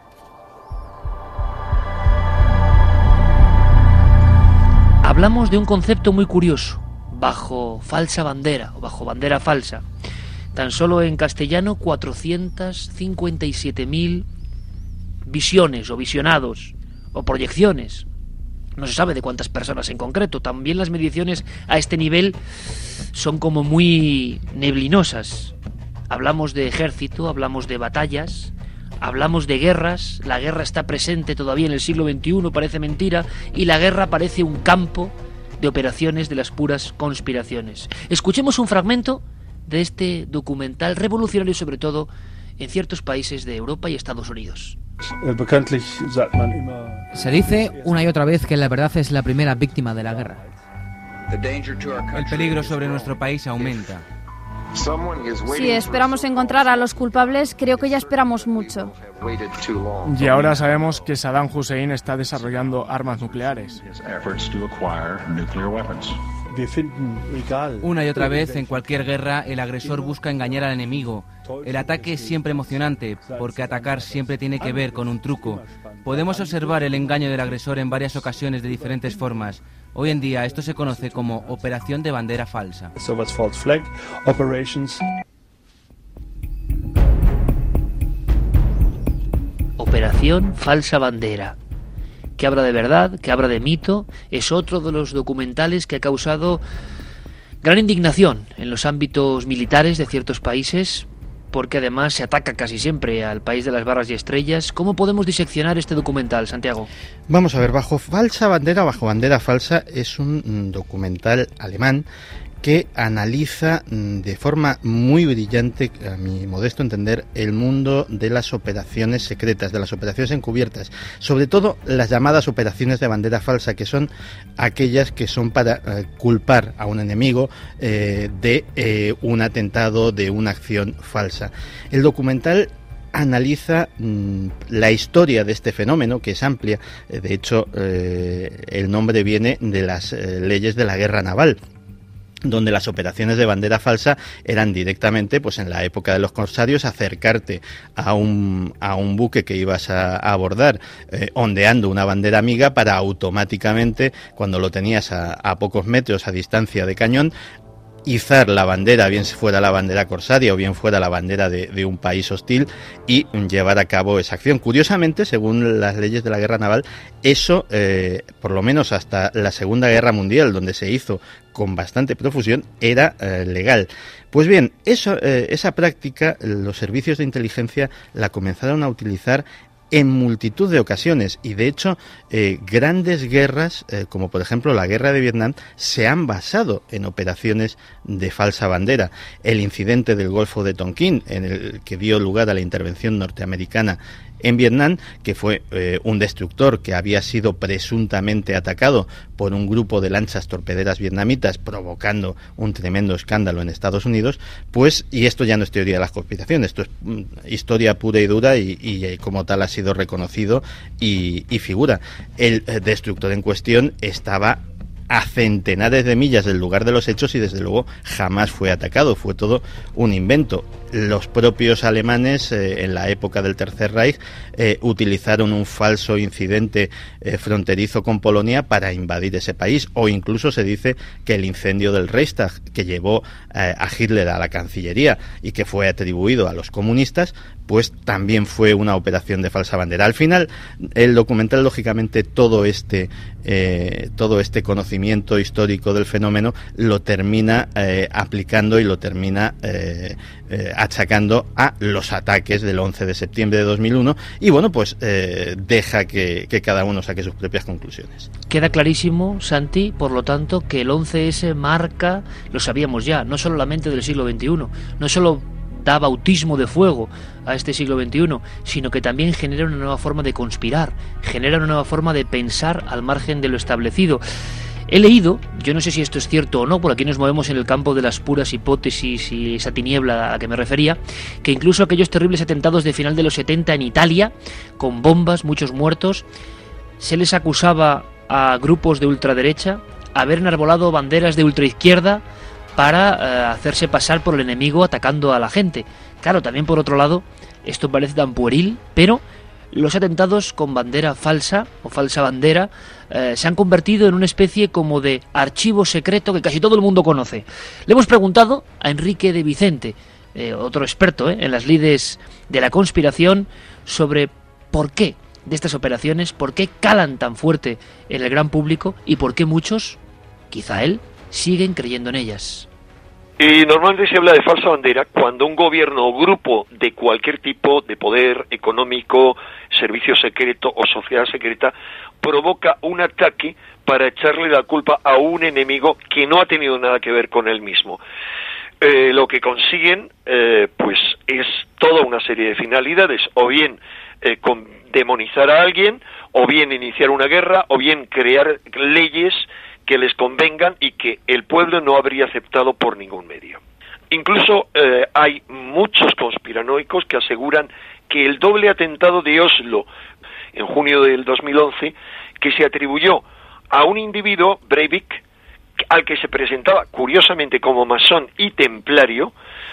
Hablamos de un concepto muy curioso, bajo falsa bandera o bajo bandera falsa. Tan solo en castellano cuatrocientas cincuenta y siete mil visiones o visionados o proyecciones. No se sabe de cuántas personas en concreto. También las mediciones a este nivel son como muy neblinosas. Hablamos de ejército, hablamos de batallas, hablamos de guerras. La guerra está presente todavía en el siglo veintiuno, parece mentira, y la guerra parece un campo de operaciones de las puras conspiraciones. Escuchemos un fragmento de este documental revolucionario, sobre todo en ciertos países de Europa y Estados Unidos. Se dice una y otra vez que la verdad es la primera víctima de la guerra. El peligro sobre nuestro país aumenta. Si esperamos encontrar a los culpables, creo que ya esperamos mucho. Y ahora sabemos que Saddam Hussein está desarrollando armas nucleares. Una y otra vez, en cualquier guerra, el agresor busca engañar al enemigo. El ataque es siempre emocionante, porque atacar siempre tiene que ver con un truco. Podemos observar el engaño del agresor en varias ocasiones de diferentes formas. Hoy en día esto se conoce como operación de bandera falsa. Operación falsa bandera. Que habla de verdad, que habla de mito, es otro de los documentales que ha causado gran indignación en los ámbitos militares de ciertos países, porque además se ataca casi siempre al país de las barras y estrellas. ¿Cómo podemos diseccionar este documental, Santiago? Vamos a ver, Bajo falsa bandera, bajo bandera falsa, es un documental alemán que analiza de forma muy brillante, a mi modesto entender, el mundo de las operaciones secretas, de las operaciones encubiertas, sobre todo las llamadas operaciones de bandera falsa, que son aquellas que son para eh, culpar a un enemigo eh, de eh, un atentado, de una acción falsa. El documental analiza mmm, la historia de este fenómeno, que es amplia. De hecho, eh, el nombre viene de las eh, leyes de la guerra naval, donde las operaciones de bandera falsa eran directamente, pues en la época de los corsarios, acercarte a un, a un buque que ibas a, a abordar eh, ondeando una bandera amiga, para automáticamente, cuando lo tenías a, a pocos metros a distancia de cañón, izar la bandera, bien fuera la bandera corsaria o bien fuera la bandera de, de un país hostil, y llevar a cabo esa acción. Curiosamente, según las leyes de la guerra naval, eso, eh, por lo menos hasta la Segunda Guerra Mundial, donde se hizo con bastante profusión, era eh, legal. Pues bien, eso, eh, esa práctica los servicios de inteligencia la comenzaron a utilizar en multitud de ocasiones, y de hecho eh, grandes guerras, eh, como por ejemplo la guerra de Vietnam, se han basado en operaciones de falsa bandera. El incidente del Golfo de Tonkin, en el que dio lugar a la intervención norteamericana en Vietnam, que fue eh, un destructor que había sido presuntamente atacado por un grupo de lanchas torpederas vietnamitas, provocando un tremendo escándalo en Estados Unidos, pues, y esto ya no es teoría de las conspiraciones, esto es mm, historia pura y dura y, y, y como tal ha sido reconocido y, y figura. El eh, destructor en cuestión estaba a centenares de millas del lugar de los hechos y desde luego jamás fue atacado, fue todo un invento. Los propios alemanes eh, en la época del Tercer Reich eh, utilizaron un falso incidente eh, fronterizo con Polonia para invadir ese país, o incluso se dice que el incendio del Reichstag, que llevó eh, a Hitler a la Cancillería y que fue atribuido a los comunistas, pues también fue una operación de falsa bandera. Al final, el documental, lógicamente, todo este eh, todo este conocimiento histórico del fenómeno lo termina eh, aplicando y lo termina eh, eh, achacando a los ataques del once de septiembre de dos mil uno y bueno, pues eh, deja que, que cada uno saque sus propias conclusiones. Queda clarísimo, Santi, por lo tanto, que el once ese marca, lo sabíamos ya, no solo la mente del siglo veintiuno, no solo da bautismo de fuego a este siglo veintiuno, sino que también genera una nueva forma de conspirar, genera una nueva forma de pensar al margen de lo establecido. He leído, yo no sé si esto es cierto o no, por aquí nos movemos en el campo de las puras hipótesis y esa tiniebla a la que me refería, que incluso aquellos terribles atentados de final de los setenta en Italia, con bombas, muchos muertos, se les acusaba a grupos de ultraderecha haber enarbolado banderas de ultraizquierda para eh, hacerse pasar por el enemigo atacando a la gente. Claro, también por otro lado, esto parece tan pueril, pero los atentados con bandera falsa o falsa bandera eh, se han convertido en una especie como de archivo secreto que casi todo el mundo conoce. Le hemos preguntado a Enrique de Vicente, eh, otro experto eh, en las lides de la conspiración, sobre por qué de estas operaciones, por qué calan tan fuerte en el gran público y por qué muchos, quizá él, siguen creyendo en ellas. Y normalmente se habla de falsa bandera cuando un gobierno o grupo de cualquier tipo de poder económico, servicio secreto o sociedad secreta provoca un ataque para echarle la culpa a un enemigo que no ha tenido nada que ver con él mismo. Eh, lo que consiguen eh, pues es toda una serie de finalidades, o bien eh, con demonizar a alguien, o bien iniciar una guerra, o bien crear leyes que les convengan y que el pueblo no habría aceptado por ningún medio. Incluso eh, hay muchos conspiranoicos que aseguran que el doble atentado de Oslo en junio del dos mil once, que se atribuyó a un individuo, Breivik, al que se presentaba curiosamente como masón y templario,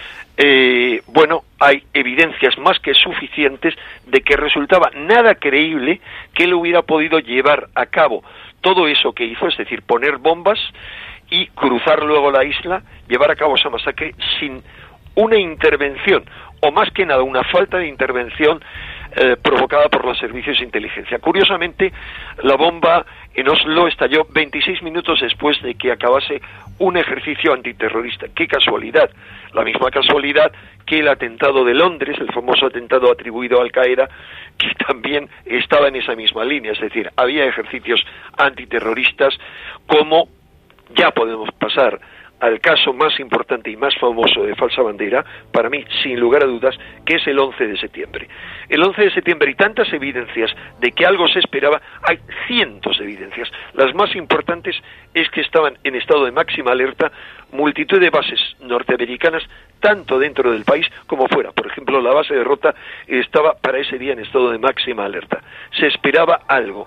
eh, bueno, hay evidencias más que suficientes de que resultaba nada creíble que él hubiera podido llevar a cabo todo eso que hizo, es decir, poner bombas y cruzar luego la isla, llevar a cabo esa masacre sin una intervención, o más que nada una falta de intervención eh, provocada por los servicios de inteligencia. Curiosamente, la bomba en Oslo estalló veintiséis minutos después de que acabase un ejercicio antiterrorista. ¡Qué casualidad! La misma casualidad que el atentado de Londres, el famoso atentado atribuido a Al-Qaeda, que también estaba en esa misma línea, es decir, había ejercicios antiterroristas. Como ya podemos pasar al caso más importante y más famoso de falsa bandera, para mí, sin lugar a dudas, que es el once de septiembre. El once de septiembre, y tantas evidencias de que algo se esperaba, hay cientos de evidencias. Las más importantes es que estaban en estado de máxima alerta multitud de bases norteamericanas, tanto dentro del país como fuera. Por ejemplo, la base de Rota estaba para ese día en estado de máxima alerta. Se esperaba algo.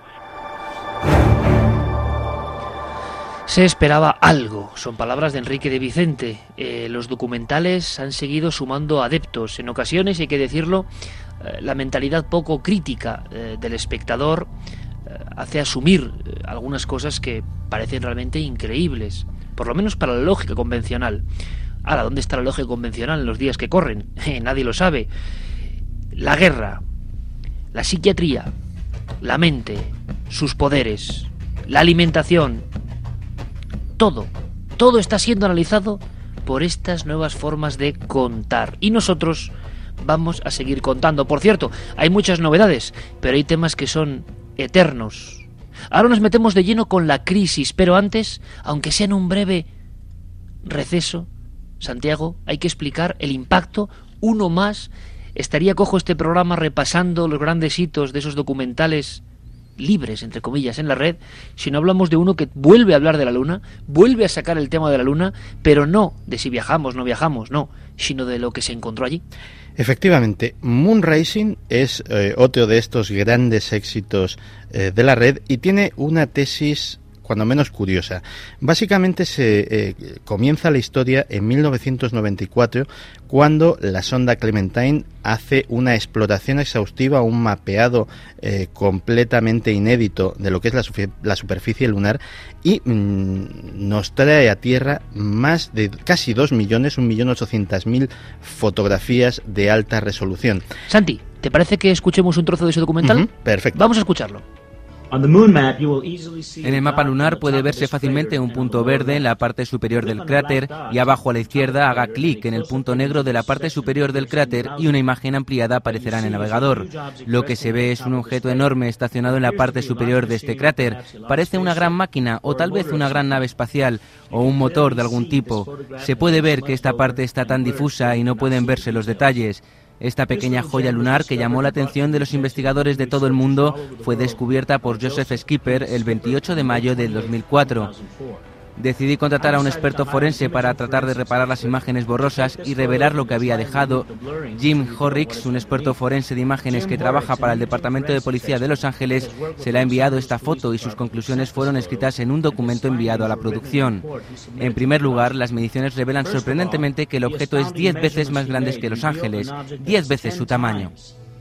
Se esperaba algo, son palabras de Enrique de Vicente. Eh, los documentales han seguido sumando adeptos. En ocasiones, hay que decirlo, eh, la mentalidad poco crítica eh, del espectador eh, hace asumir eh, algunas cosas que parecen realmente increíbles, por lo menos para la lógica convencional. Ahora, ¿dónde está la lógica convencional en los días que corren? Eh, nadie lo sabe. La guerra, la psiquiatría, la mente, sus poderes, la alimentación, todo, todo está siendo analizado por estas nuevas formas de contar. Y nosotros vamos a seguir contando. Por cierto, hay muchas novedades, pero hay temas que son eternos. Ahora nos metemos de lleno con la crisis, pero antes, aunque sea en un breve receso, Santiago, hay que explicar el impacto, uno más, estaría cojo este programa repasando los grandes hitos de esos documentales libres, entre comillas, en la red, si no hablamos de uno que vuelve a hablar de la Luna, vuelve a sacar el tema de la Luna, pero no de si viajamos, no viajamos, no, sino de lo que se encontró allí. Efectivamente, Moonrising es eh, otro de estos grandes éxitos eh, de la red y tiene una tesis cuando menos curiosa. Básicamente se eh, comienza la historia en mil novecientos noventa y cuatro, cuando la sonda Clementine hace una exploración exhaustiva, un mapeado eh, completamente inédito de lo que es la, la superficie lunar y mmm, nos trae a Tierra más de casi dos millones, un millón ochocientas mil fotografías de alta resolución. Santi, ¿te parece que escuchemos un trozo de ese documental? Uh-huh, perfecto. Vamos a escucharlo. En el mapa lunar puede verse fácilmente un punto verde en la parte superior del cráter y abajo a la izquierda haga clic en el punto negro de la parte superior del cráter y una imagen ampliada aparecerá en el navegador. Lo que se ve es un objeto enorme estacionado en la parte superior de este cráter. Parece una gran máquina o tal vez una gran nave espacial o un motor de algún tipo. Se puede ver que esta parte está tan difusa y no pueden verse los detalles. Esta pequeña joya lunar que llamó la atención de los investigadores de todo el mundo fue descubierta por Joseph Skipper el veintiocho de mayo del dos mil cuatro. Decidí contratar a un experto forense para tratar de reparar las imágenes borrosas y revelar lo que había dejado. Jim Horricks, un experto forense de imágenes que trabaja para el Departamento de Policía de Los Ángeles, se le ha enviado esta foto y sus conclusiones fueron escritas en un documento enviado a la producción. En primer lugar, las mediciones revelan sorprendentemente que el objeto es diez veces más grande que Los Ángeles, diez veces su tamaño.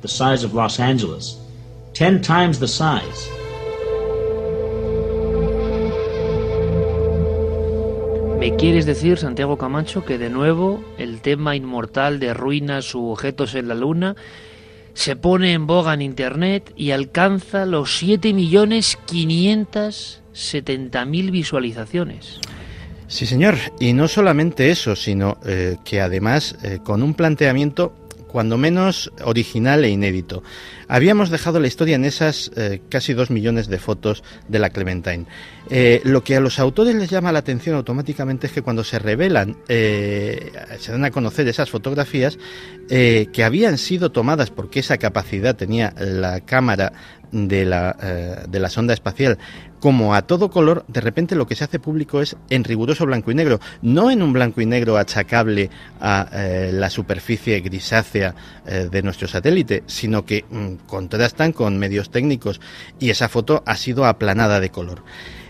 ¿Me quieres decir, Santiago Camacho, que de nuevo el tema inmortal de ruinas u objetos en la Luna se pone en boga en Internet y alcanza los siete millones quinientas setenta mil visualizaciones? Sí, señor, y no solamente eso, sino eh, que además eh, con un planteamiento cuando menos original e inédito. Habíamos dejado la historia en esas eh, casi dos millones de fotos de la Clementine. Eh, lo que a los autores les llama la atención automáticamente es que cuando se revelan, eh, se dan a conocer esas fotografías eh, que habían sido tomadas, porque esa capacidad tenía la cámara de la, eh, de la sonda espacial, como a todo color, de repente lo que se hace público es en riguroso blanco y negro, no en un blanco y negro achacable a eh, la superficie grisácea eh, de nuestro satélite, sino que mm, contrastan con medios técnicos y esa foto ha sido aplanada de color.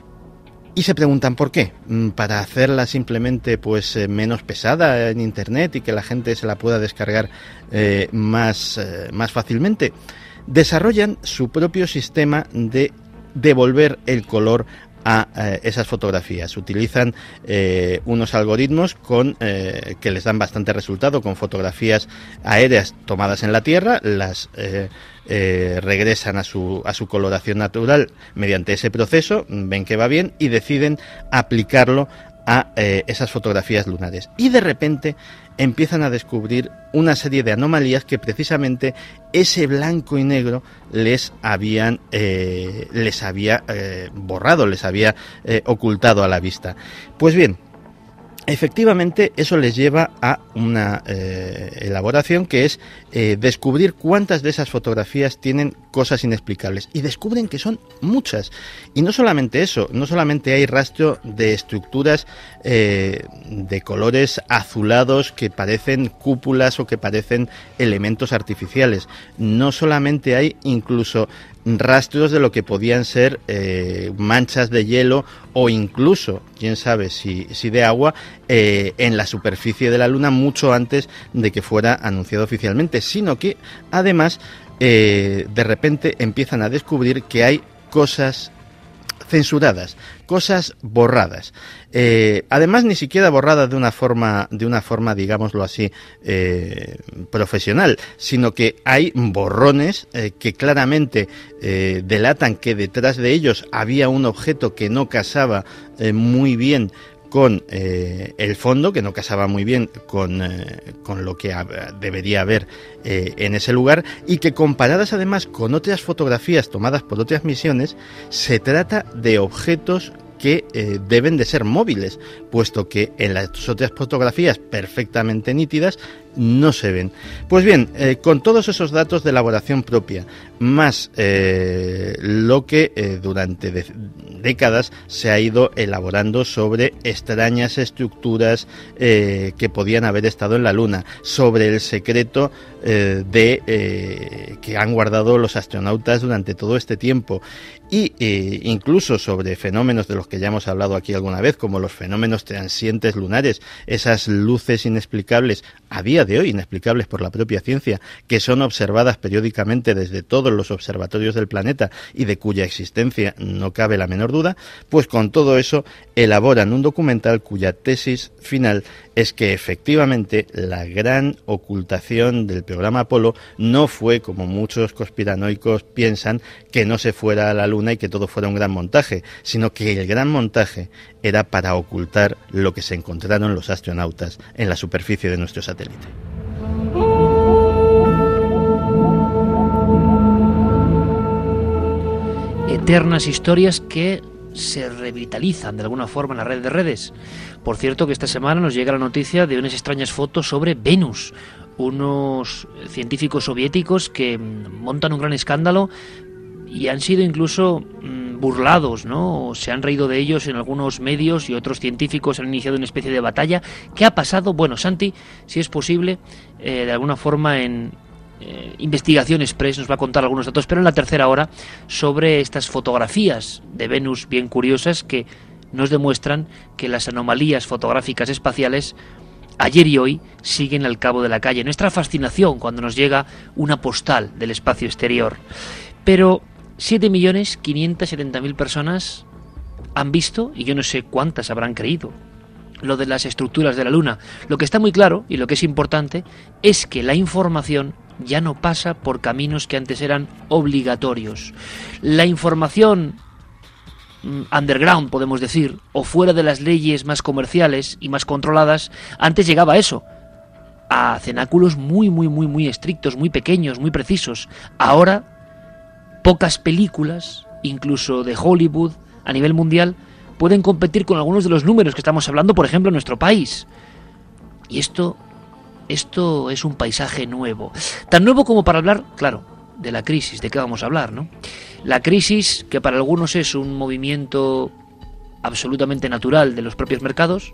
Y se preguntan por qué, para hacerla simplemente pues eh, menos pesada en internet y que la gente se la pueda descargar eh, más, eh, más fácilmente. Desarrollan su propio sistema de devolver el color a eh, esas fotografías. Utilizan eh, unos algoritmos con eh, que les dan bastante resultado, con fotografías aéreas tomadas en la Tierra, las eh, eh, regresan a su, a su coloración natural mediante ese proceso, ven que va bien y deciden aplicarlo a eh, esas fotografías lunares. Y de repente empiezan a descubrir una serie de anomalías que precisamente ese blanco y negro les habían eh, les había eh, borrado, les había eh, ocultado a la vista. Pues bien, efectivamente eso les lleva a una eh, elaboración que es eh, descubrir cuántas de esas fotografías tienen cosas inexplicables, y descubren que son muchas. Y no solamente eso, no solamente hay rastro de estructuras eh, de colores azulados que parecen cúpulas o que parecen elementos artificiales, no solamente hay incluso rastros de lo que podían ser eh, manchas de hielo o incluso, quién sabe si, si de agua, eh, en la superficie de la Luna mucho antes de que fuera anunciado oficialmente, sino que además eh, de repente empiezan a descubrir que hay cosas censuradas, cosas borradas. Eh, además, ni siquiera borradas de una forma, de una forma, digámoslo así, eh, profesional, sino que hay borrones eh, que claramente eh, delatan que detrás de ellos había un objeto que no casaba eh, muy bien con eh, el fondo, que no casaba muy bien con, eh, con lo que hab- debería haber eh, en ese lugar, y que comparadas además con otras fotografías tomadas por otras misiones, se trata de objetos que eh, deben de ser móviles, puesto que en las otras fotografías perfectamente nítidas no se ven. Pues bien, eh, con todos esos datos de elaboración propia, más eh, lo que eh, durante de- décadas se ha ido elaborando sobre extrañas estructuras eh, que podían haber estado en la Luna, sobre el secreto eh, de eh, que han guardado los astronautas durante todo este tiempo, y eh, incluso sobre fenómenos de los que ya hemos hablado aquí alguna vez, como los fenómenos transientes lunares, esas luces inexplicables, a día de hoy inexplicables por la propia ciencia, que son observadas periódicamente desde todos los observatorios del planeta y de cuya existencia no cabe la menor duda. Pues con todo eso elaboran un documental cuya tesis final es que efectivamente la gran ocultación del programa Apolo no fue, como muchos conspiranoicos piensan, que no se fuera a la Luna y que todo fuera un gran montaje, sino que el gran montaje era para ocultar lo que se encontraron los astronautas en la superficie de nuestro satélite. Eternas historias que se revitalizan de alguna forma en la red de redes. Por cierto, que esta semana nos llega la noticia de unas extrañas fotos sobre Venus, unos científicos soviéticos que montan un gran escándalo y han sido incluso mmm, burlados, ¿no? Se han reído de ellos en algunos medios y otros científicos han iniciado una especie de batalla. ¿Qué ha pasado? Bueno, Santi, si es posible, eh, de alguna forma en eh, Investigación Express nos va a contar algunos datos, pero en la tercera hora, sobre estas fotografías de Venus bien curiosas que nos demuestran que las anomalías fotográficas espaciales ayer y hoy siguen al cabo de la calle. Nuestra fascinación cuando nos llega una postal del espacio exterior. Pero siete millones quinientas setenta mil personas han visto, y yo no sé cuántas habrán creído, lo de las estructuras de la Luna. Lo que está muy claro, y lo que es importante, es que la información ya no pasa por caminos que antes eran obligatorios. La información underground, podemos decir, o fuera de las leyes más comerciales y más controladas, antes llegaba a eso, a cenáculos muy, muy, muy, muy estrictos, muy pequeños, muy precisos. Ahora, pocas películas, incluso de Hollywood, a nivel mundial, pueden competir con algunos de los números que estamos hablando, por ejemplo, en nuestro país. Y esto, esto es un paisaje nuevo. Tan nuevo como para hablar, claro, de la crisis, de qué vamos a hablar, ¿no? La crisis, que para algunos es un movimiento absolutamente natural de los propios mercados,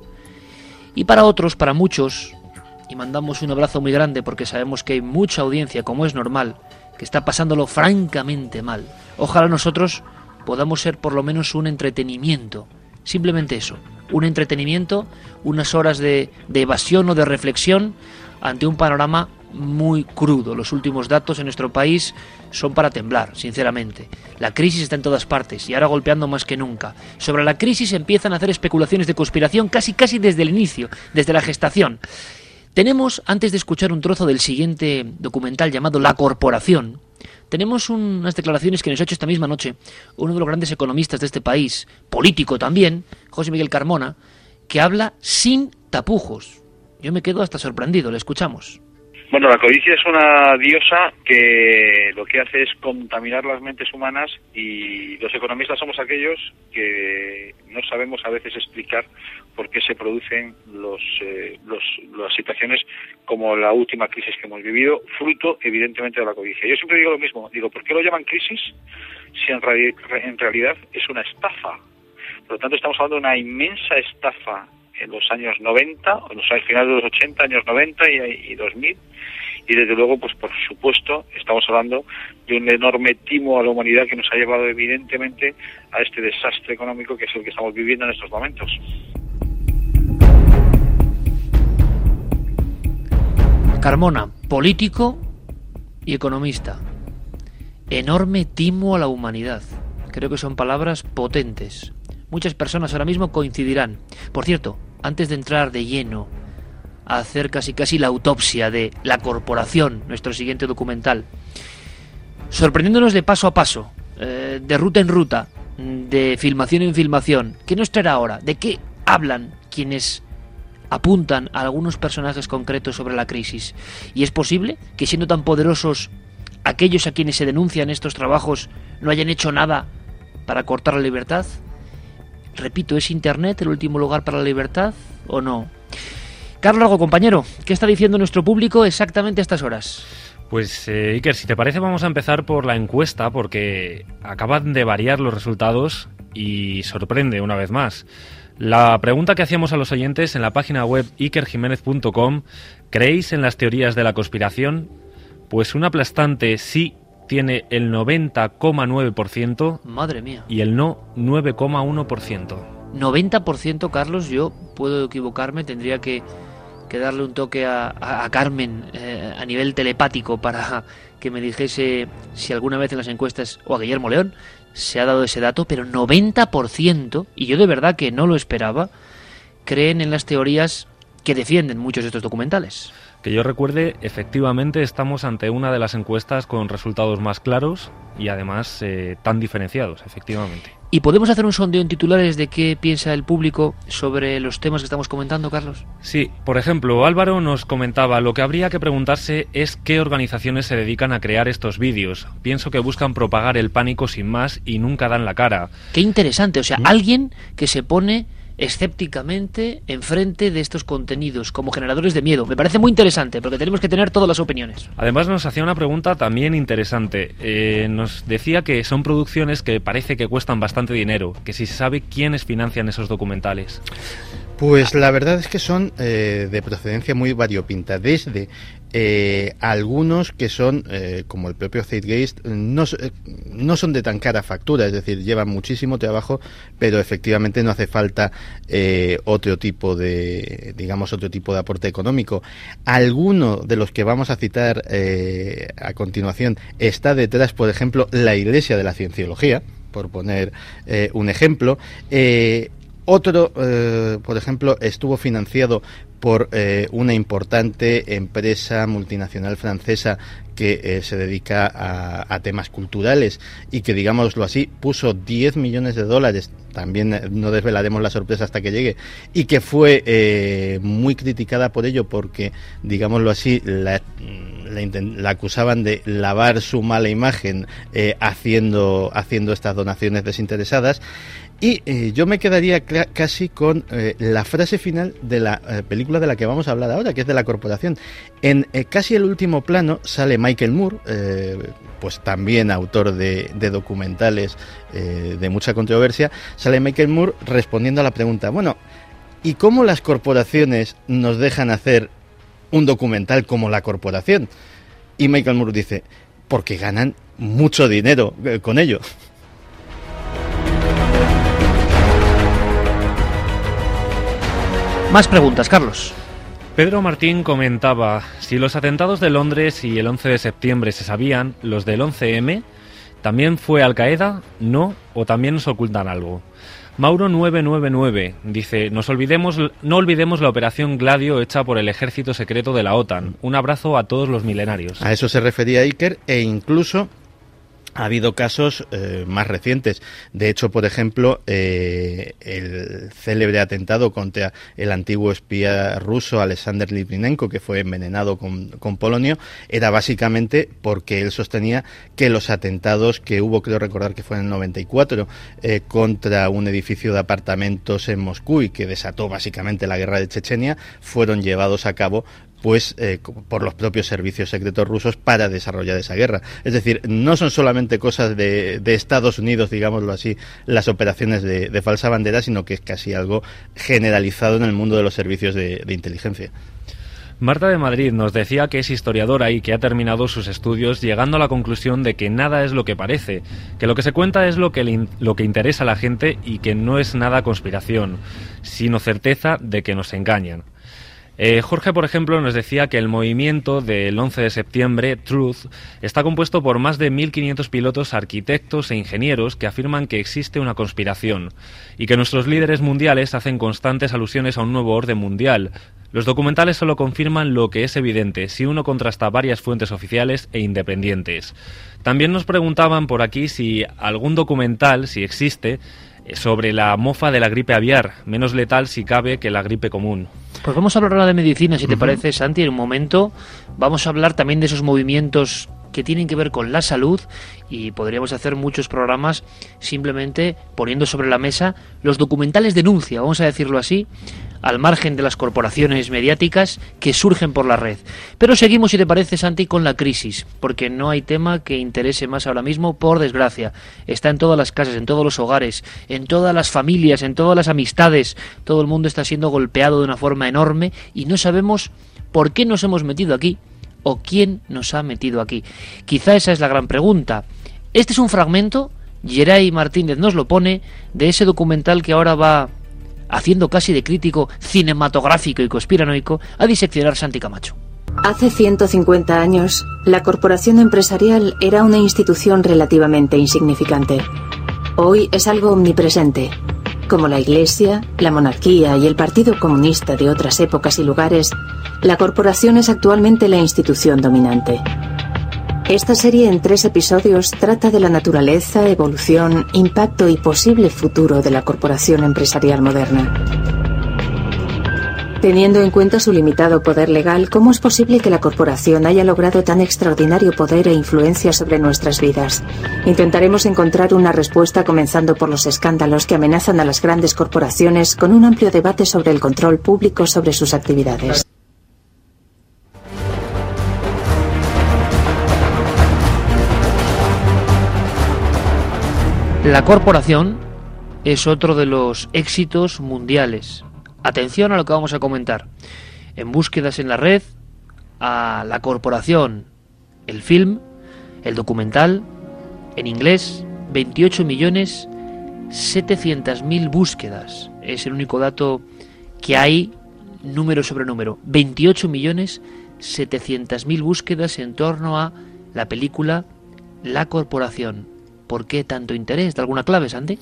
y para otros, para muchos, y mandamos un abrazo muy grande porque sabemos que hay mucha audiencia, como es normal, que está pasándolo francamente mal. Ojalá nosotros podamos ser por lo menos un entretenimiento, simplemente eso, un entretenimiento, unas horas de, de evasión o de reflexión ante un panorama muy crudo. Los últimos datos en nuestro país son para temblar, sinceramente. La crisis está en todas partes y ahora golpeando más que nunca. Sobre la crisis empiezan a hacer especulaciones de conspiración casi casi desde el inicio, desde la gestación. Tenemos, antes de escuchar un trozo del siguiente documental llamado La Corporación, tenemos unas declaraciones que nos ha hecho esta misma noche uno de los grandes economistas de este país, político también, José Miguel Carmona, que habla sin tapujos. Yo me quedo hasta sorprendido, le escuchamos. Bueno, la codicia es una diosa que lo que hace es contaminar las mentes humanas, y los economistas somos aquellos que no sabemos a veces explicar por qué se producen los, eh, los, las situaciones como la última crisis que hemos vivido, fruto evidentemente de la codicia. Yo siempre digo lo mismo, digo, ¿por qué lo llaman crisis si en, reali- en realidad es una estafa? Por lo tanto, estamos hablando de una inmensa estafa en los años noventa, en los años finales de los ochenta, años noventa y, y dos mil, y desde luego, pues por supuesto, estamos hablando de un enorme timo a la humanidad que nos ha llevado evidentemente a este desastre económico que es el que estamos viviendo en estos momentos. Carmona, político y economista. Enorme timo a la humanidad. Creo que son palabras potentes. Muchas personas ahora mismo coincidirán. Por cierto, antes de entrar de lleno a hacer casi casi la autopsia de La Corporación, nuestro siguiente documental, sorprendiéndonos de paso a paso, eh, de ruta en ruta, de filmación en filmación, ¿qué nos traerá ahora? ¿De qué hablan quienes apuntan a algunos personajes concretos sobre la crisis? ¿Y es posible que, siendo tan poderosos, aquellos a quienes se denuncian estos trabajos no hayan hecho nada para cortar la libertad? Repito, ¿es Internet el último lugar para la libertad o no? Carlos Largo, compañero, ¿qué está diciendo nuestro público exactamente a estas horas? Pues eh, Iker, si te parece vamos a empezar por la encuesta porque acaban de variar los resultados y sorprende una vez más. La pregunta que hacíamos a los oyentes en la página web iker jiménez punto com, ¿creéis en las teorías de la conspiración? Pues un aplastante sí tiene el noventa coma nueve por ciento. Madre mía. Y el no nueve coma uno por ciento. noventa por ciento, Carlos, yo puedo equivocarme, tendría que, que darle un toque a, a, a Carmen eh, a nivel telepático para que me dijese si alguna vez en las encuestas, o a Guillermo León, se ha dado ese dato, pero noventa por ciento, y yo de verdad que no lo esperaba, creen en las teorías que defienden muchos de estos documentales. Que yo recuerde, efectivamente estamos ante una de las encuestas con resultados más claros y además eh, tan diferenciados, efectivamente. ¿Y podemos hacer un sondeo en titulares de qué piensa el público sobre los temas que estamos comentando, Carlos? Sí, por ejemplo, Álvaro nos comentaba, lo que habría que preguntarse es qué organizaciones se dedican a crear estos vídeos. Pienso que buscan propagar el pánico sin más y nunca dan la cara. Qué interesante, o sea, ¿Mm? alguien que se pone escépticamente enfrente de estos contenidos como generadores de miedo. Me parece muy interesante porque tenemos que tener todas las opiniones. Además nos hacía una pregunta también interesante. Eh, nos decía que son producciones que parece que cuestan bastante dinero, que si se sabe quiénes financian esos documentales. Pues la verdad es que son eh, de procedencia muy variopinta, desde eh, algunos que son, eh, como el propio Zeitgeist, no, eh, no son de tan cara factura, es decir, llevan muchísimo trabajo, pero efectivamente no hace falta eh, otro tipo de, digamos, otro tipo de aporte económico. Alguno de los que vamos a citar eh, a continuación está detrás, por ejemplo, la Iglesia de la Cienciología, por poner eh, un ejemplo. Eh, Otro, eh, por ejemplo, estuvo financiado por eh, una importante empresa multinacional francesa que eh, se dedica a, a temas culturales y que, digámoslo así, puso diez millones de dólares, también eh, no desvelaremos la sorpresa hasta que llegue, y que fue eh, muy criticada por ello porque, digámoslo así, la, la, la acusaban de lavar su mala imagen eh, haciendo, haciendo estas donaciones desinteresadas. Y eh, yo me quedaría cl- casi con eh, la frase final de la eh, película de la que vamos a hablar ahora, que es de La Corporación. En eh, casi el último plano sale Michael Moore, eh, pues también autor de, de documentales eh, de mucha controversia. Sale Michael Moore respondiendo a la pregunta, bueno, ¿y cómo las corporaciones nos dejan hacer un documental como La Corporación? Y Michael Moore dice, porque ganan mucho dinero eh, con ello. Más preguntas, Carlos. Pedro Martín comentaba, si los atentados de Londres y el once de septiembre se sabían, los del once eme, ¿también fue Al Qaeda? ¿No? ¿O también nos ocultan algo? Mauro nueve nueve nueve dice, Nos olvidemos, no olvidemos la operación Gladio hecha por el ejército secreto de la OTAN. Un abrazo a todos los milenarios. A eso se refería Iker, e incluso ha habido casos eh, más recientes. De hecho, por ejemplo, eh, el célebre atentado contra el antiguo espía ruso Alexander Litvinenko, que fue envenenado con, con polonio, era básicamente porque él sostenía que los atentados que hubo, creo recordar que fue en el noventa y cuatro, eh, contra un edificio de apartamentos en Moscú y que desató básicamente la guerra de Chechenia, fueron llevados a cabo pues eh, por los propios servicios secretos rusos para desarrollar esa guerra. Es decir, no son solamente cosas de, de Estados Unidos, digámoslo así, las operaciones de, de falsa bandera, sino que es casi algo generalizado en el mundo de los servicios de, de inteligencia. Marta de Madrid nos decía que es historiadora y que ha terminado sus estudios llegando a la conclusión de que nada es lo que parece, que lo que se cuenta es lo que, le, lo que interesa a la gente y que no es nada conspiración, sino certeza de que nos engañan. Eh, Jorge, por ejemplo, nos decía que el movimiento del once de septiembre, Truth, está compuesto por más de mil quinientos pilotos, arquitectos e ingenieros que afirman que existe una conspiración y que nuestros líderes mundiales hacen constantes alusiones a un nuevo orden mundial. Los documentales solo confirman lo que es evidente si uno contrasta varias fuentes oficiales e independientes. También nos preguntaban por aquí si algún documental, si existe, sobre la mofa de la gripe aviar, menos letal si cabe que la gripe común. Pues vamos a hablar ahora de medicina, si te uh-huh. parece, Santi, en un momento. Vamos a hablar también de esos movimientos que tienen que ver con la salud, y podríamos hacer muchos programas simplemente poniendo sobre la mesa los documentales denuncia, vamos a decirlo así, al margen de las corporaciones mediáticas que surgen por la red. Pero seguimos, si te parece, Santi, con la crisis, porque no hay tema que interese más ahora mismo, por desgracia. Está en todas las casas, en todos los hogares, en todas las familias, en todas las amistades. Todo el mundo está siendo golpeado de una forma enorme y no sabemos por qué nos hemos metido aquí o quién nos ha metido aquí. Quizá esa es la gran pregunta. Este es un fragmento, Geray Martínez nos lo pone, de ese documental que ahora va haciendo casi de crítico cinematográfico y conspiranoico a diseccionar Santi Camacho. Hace ciento cincuenta años, la corporación empresarial era una institución relativamente insignificante. Hoy es algo omnipresente. Como la Iglesia, la monarquía y el Partido Comunista de otras épocas y lugares, la corporación es actualmente la institución dominante. Esta serie en tres episodios trata de la naturaleza, evolución, impacto y posible futuro de la corporación empresarial moderna. Teniendo en cuenta su limitado poder legal, ¿cómo es posible que la corporación haya logrado tan extraordinario poder e influencia sobre nuestras vidas? Intentaremos encontrar una respuesta comenzando por los escándalos que amenazan a las grandes corporaciones, con un amplio debate sobre el control público sobre sus actividades. La corporación es otro de los éxitos mundiales. Atención a lo que vamos a comentar. En búsquedas en la red, a la corporación, el film, el documental, en inglés, veintiocho millones setecientas mil búsquedas. Es el único dato que hay, número sobre número. veintiocho millones setecientas mil búsquedas en torno a la película La Corporación. ¿Por qué tanto interés? ¿De alguna clave, Santi?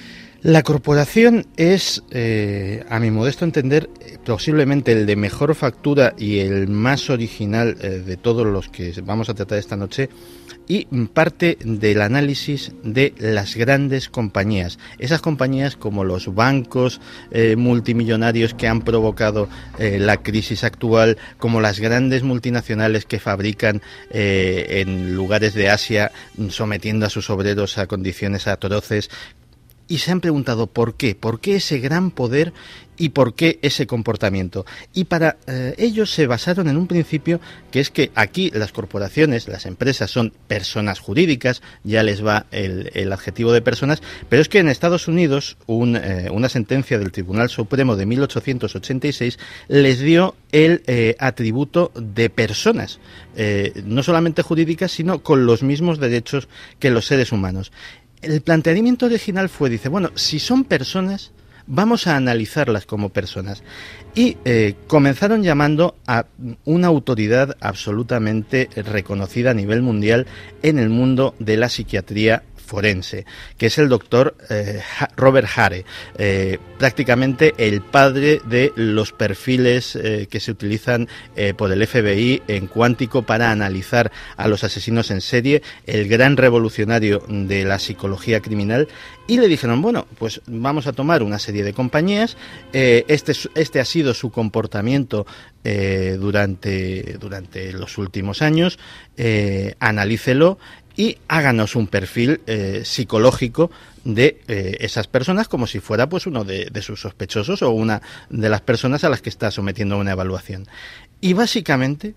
La corporación es, eh, a mi modesto entender, posiblemente el de mejor factura y el más original eh, de todos los que vamos a tratar esta noche, y parte del análisis de las grandes compañías. Esas compañías como los bancos eh, multimillonarios que han provocado eh, la crisis actual, como las grandes multinacionales que fabrican eh, en lugares de Asia, sometiendo a sus obreros a condiciones atroces. Y se han preguntado por qué, por qué ese gran poder y por qué ese comportamiento. Y para eh, ellos se basaron en un principio que es que aquí las corporaciones, las empresas son personas jurídicas, ya les va el, el adjetivo de personas, pero es que en Estados Unidos un, eh, una sentencia del Tribunal Supremo de mil ochocientos ochenta y seis les dio el eh, atributo de personas, eh, no solamente jurídicas, sino con los mismos derechos que los seres humanos. El planteamiento original fue, dice, bueno, si son personas, vamos a analizarlas como personas. Y eh, comenzaron llamando a una autoridad absolutamente reconocida a nivel mundial en el mundo de la psiquiatría forense, que es el doctor eh, Robert Hare, eh, prácticamente el padre de los perfiles eh, que se utilizan eh, por el F B I en cuántico para analizar a los asesinos en serie, el gran revolucionario de la psicología criminal. Y le dijeron, bueno, pues vamos a tomar una serie de compañías, eh, este, este ha sido su comportamiento eh, durante, durante los últimos años, eh, analícelo y háganos un perfil eh, psicológico de eh, esas personas, como si fuera pues uno de, de sus sospechosos o una de las personas a las que está sometiendo una evaluación. Y básicamente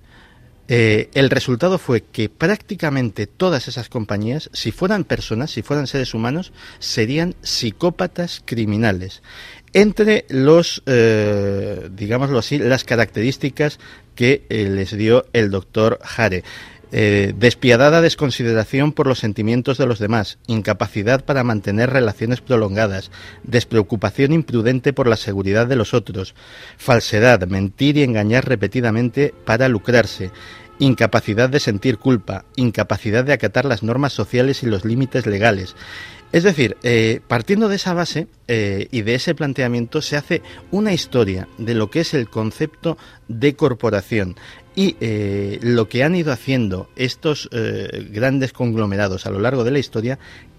eh, el resultado fue que prácticamente todas esas compañías, si fueran personas, si fueran seres humanos, serían psicópatas criminales. Entre los, eh, digámoslo así, las características que eh, les dio el doctor Hare. Eh, despiadada desconsideración por los sentimientos de los demás, incapacidad para mantener relaciones prolongadas, despreocupación imprudente por la seguridad de los otros, falsedad, mentir y engañar repetidamente para lucrarse, incapacidad de sentir culpa, incapacidad de acatar las normas sociales y los límites legales. Es decir, eh, partiendo de esa base eh, y de ese planteamiento se hace una historia de lo que es el concepto de corporación y eh, lo que han ido haciendo estos eh, grandes conglomerados a lo largo de la historia,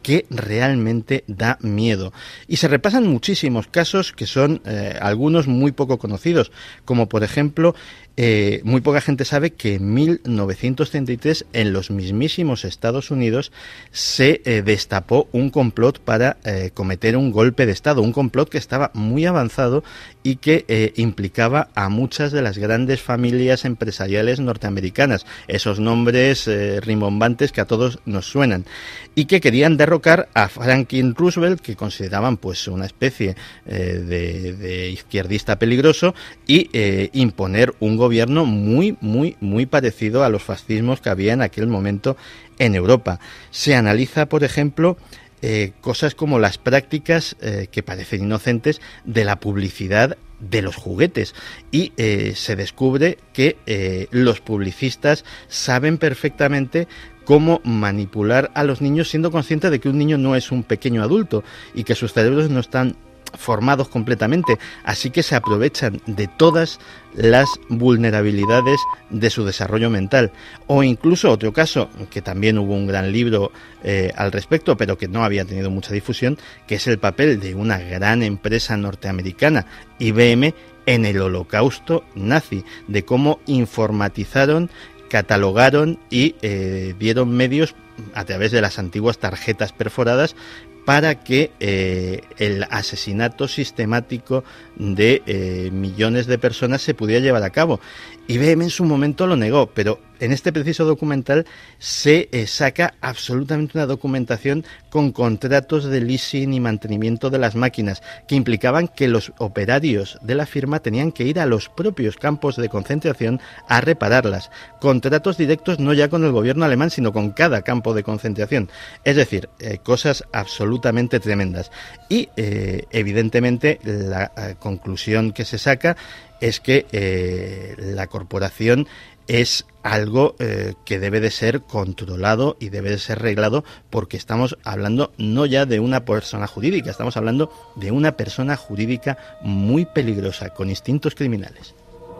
que realmente da miedo. Y se repasan muchísimos casos que son eh, algunos muy poco conocidos, como por ejemplo, eh, muy poca gente sabe que en mil novecientos treinta y tres en los mismísimos Estados Unidos se eh, destapó un complot para eh, cometer un golpe de Estado, un complot que estaba muy avanzado y que eh, implicaba a muchas de las grandes familias empresariales norteamericanas, esos nombres eh, rimbombantes que a todos nos suenan, y que querían derrocar a Franklin Roosevelt, que consideraban pues una especie eh, de, de izquierdista peligroso, y eh, imponer un gobierno muy, muy, muy parecido a los fascismos que había en aquel momento en Europa. Se analiza, por ejemplo, eh, cosas como las prácticas eh, que parecen inocentes de la publicidad de los juguetes, y eh, se descubre que eh, los publicistas saben perfectamente cómo manipular a los niños, siendo conscientes de que un niño no es un pequeño adulto y que sus cerebros no están formados completamente, así que se aprovechan de todas las vulnerabilidades de su desarrollo mental. O incluso otro caso, que también hubo un gran libro eh, al respecto, pero que no había tenido mucha difusión, que es el papel de una gran empresa norteamericana, I B M, en el holocausto nazi, de cómo informatizaron, catalogaron y eh, dieron medios a través de las antiguas tarjetas perforadas para que eh, el asesinato sistemático de eh, millones de personas se pudiera llevar a cabo. I B M en su momento lo negó, pero en este preciso documental se eh, saca absolutamente una documentación con contratos de leasing y mantenimiento de las máquinas que implicaban que los operarios de la firma tenían que ir a los propios campos de concentración a repararlas. Contratos directos no ya con el gobierno alemán, sino con cada campo de concentración. Es decir, eh, cosas absolutamente tremendas. Y eh, evidentemente la eh, conclusión que se saca es que eh, la corporación es algo eh, que debe de ser controlado y debe de ser reglado, porque estamos hablando no ya de una persona jurídica, estamos hablando de una persona jurídica muy peligrosa, con instintos criminales.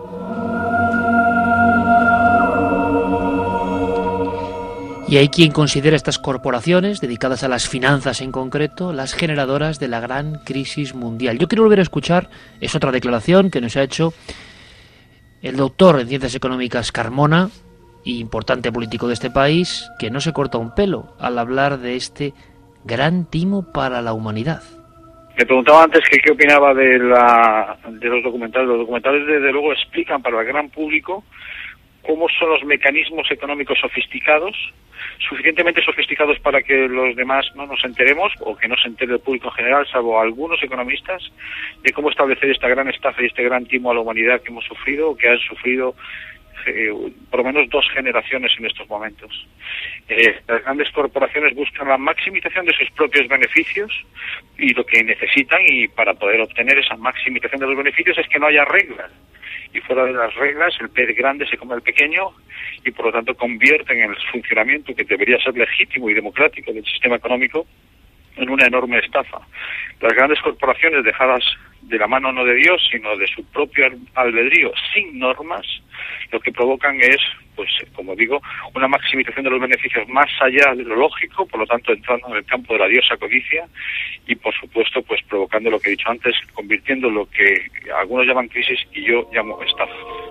Y hay quien considera estas corporaciones, dedicadas a las finanzas en concreto, las generadoras de la gran crisis mundial. Yo quiero volver a escuchar, es otra declaración que nos ha hecho el doctor en Ciencias Económicas Carmona, y importante político de este país, que no se corta un pelo al hablar de este gran timo para la humanidad. Me preguntaba antes que qué opinaba de, la, de los documentales. Los documentales, desde luego, explican para el gran público cómo son los mecanismos económicos sofisticados, suficientemente sofisticados para que los demás no nos enteremos, o que no se entere el público en general, salvo algunos economistas, de cómo establecer esta gran estafa y este gran timo a la humanidad que hemos sufrido, o que han sufrido eh, por lo menos dos generaciones en estos momentos. Eh, las grandes corporaciones buscan la maximización de sus propios beneficios, y lo que necesitan, y para poder obtener esa maximización de los beneficios, es que no haya reglas. Y fuera de las reglas, el pez grande se come al pequeño, y por lo tanto convierten el funcionamiento que debería ser legítimo y democrático del sistema económico en una enorme estafa. Las grandes corporaciones, dejadas de la mano no de Dios, sino de su propio albedrío, sin normas, lo que provocan es, pues como digo, una maximización de los beneficios más allá de lo lógico, por lo tanto entrando en el campo de la diosa codicia, y por supuesto pues provocando lo que he dicho antes, convirtiendo lo que algunos llaman crisis y yo llamo estafa.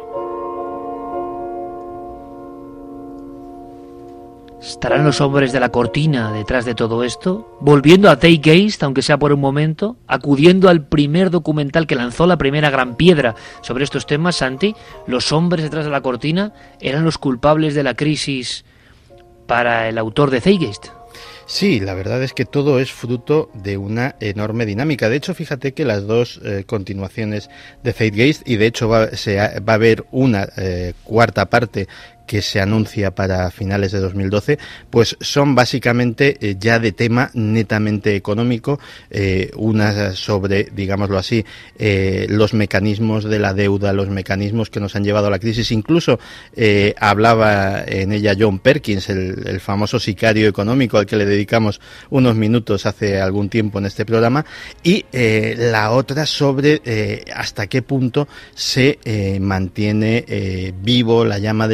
¿Estarán los hombres de la cortina detrás de todo esto? Volviendo a Zeitgeist, aunque sea por un momento, acudiendo al primer documental que lanzó la primera gran piedra sobre estos temas, Santi, ¿los hombres detrás de la cortina eran los culpables de la crisis para el autor de Zeitgeist? Sí, la verdad es que todo es fruto de una enorme dinámica. De hecho, fíjate que las dos eh, continuaciones de Zeitgeist, y de hecho va, se ha, va a haber una eh, cuarta parte que se anuncia para finales de dos mil doce, pues son básicamente eh, ya de tema netamente económico, eh, una sobre, digámoslo así, eh, los mecanismos de la deuda, los mecanismos que nos han llevado a la crisis. Incluso eh, hablaba en ella John Perkins, el, el famoso sicario económico al que le dedicamos unos minutos hace algún tiempo en este programa, y eh, la otra sobre eh, hasta qué punto se eh, mantiene eh, vivo la llama del consumismo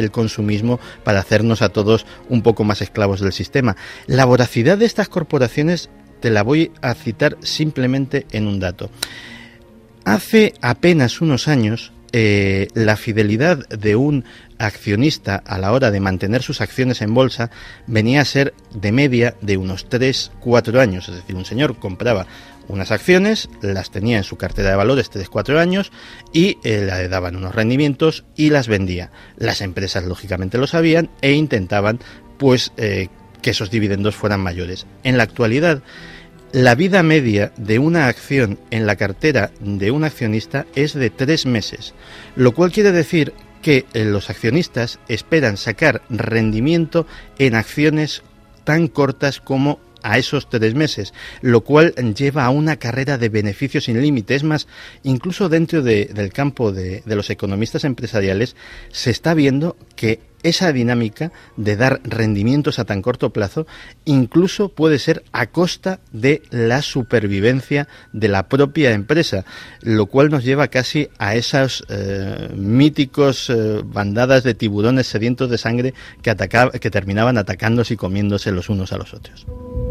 consumismo para hacernos a todos un poco más esclavos del sistema. La voracidad de estas corporaciones te la voy a citar simplemente en un dato. Hace apenas unos años, eh, la fidelidad de un accionista a la hora de mantener sus acciones en bolsa venía a ser de media de unos tres cuatro años. Es decir, un señor compraba unas acciones, las tenía en su cartera de valores tres cuatro años y eh, le daban unos rendimientos y las vendía. Las empresas lógicamente lo sabían e intentaban pues eh, que esos dividendos fueran mayores. En la actualidad, la vida media de una acción en la cartera de un accionista es de tres meses, lo cual quiere decir que eh, los accionistas esperan sacar rendimiento en acciones tan cortas como a esos tres meses, lo cual lleva a una carrera de beneficios sin límite. Es más, incluso dentro de, del campo de, de los economistas empresariales se está viendo que esa dinámica de dar rendimientos a tan corto plazo incluso puede ser a costa de la supervivencia de la propia empresa, lo cual nos lleva casi a esas eh, míticos eh, bandadas de tiburones sedientos de sangre que, ataca- que terminaban atacándose y comiéndose los unos a los otros.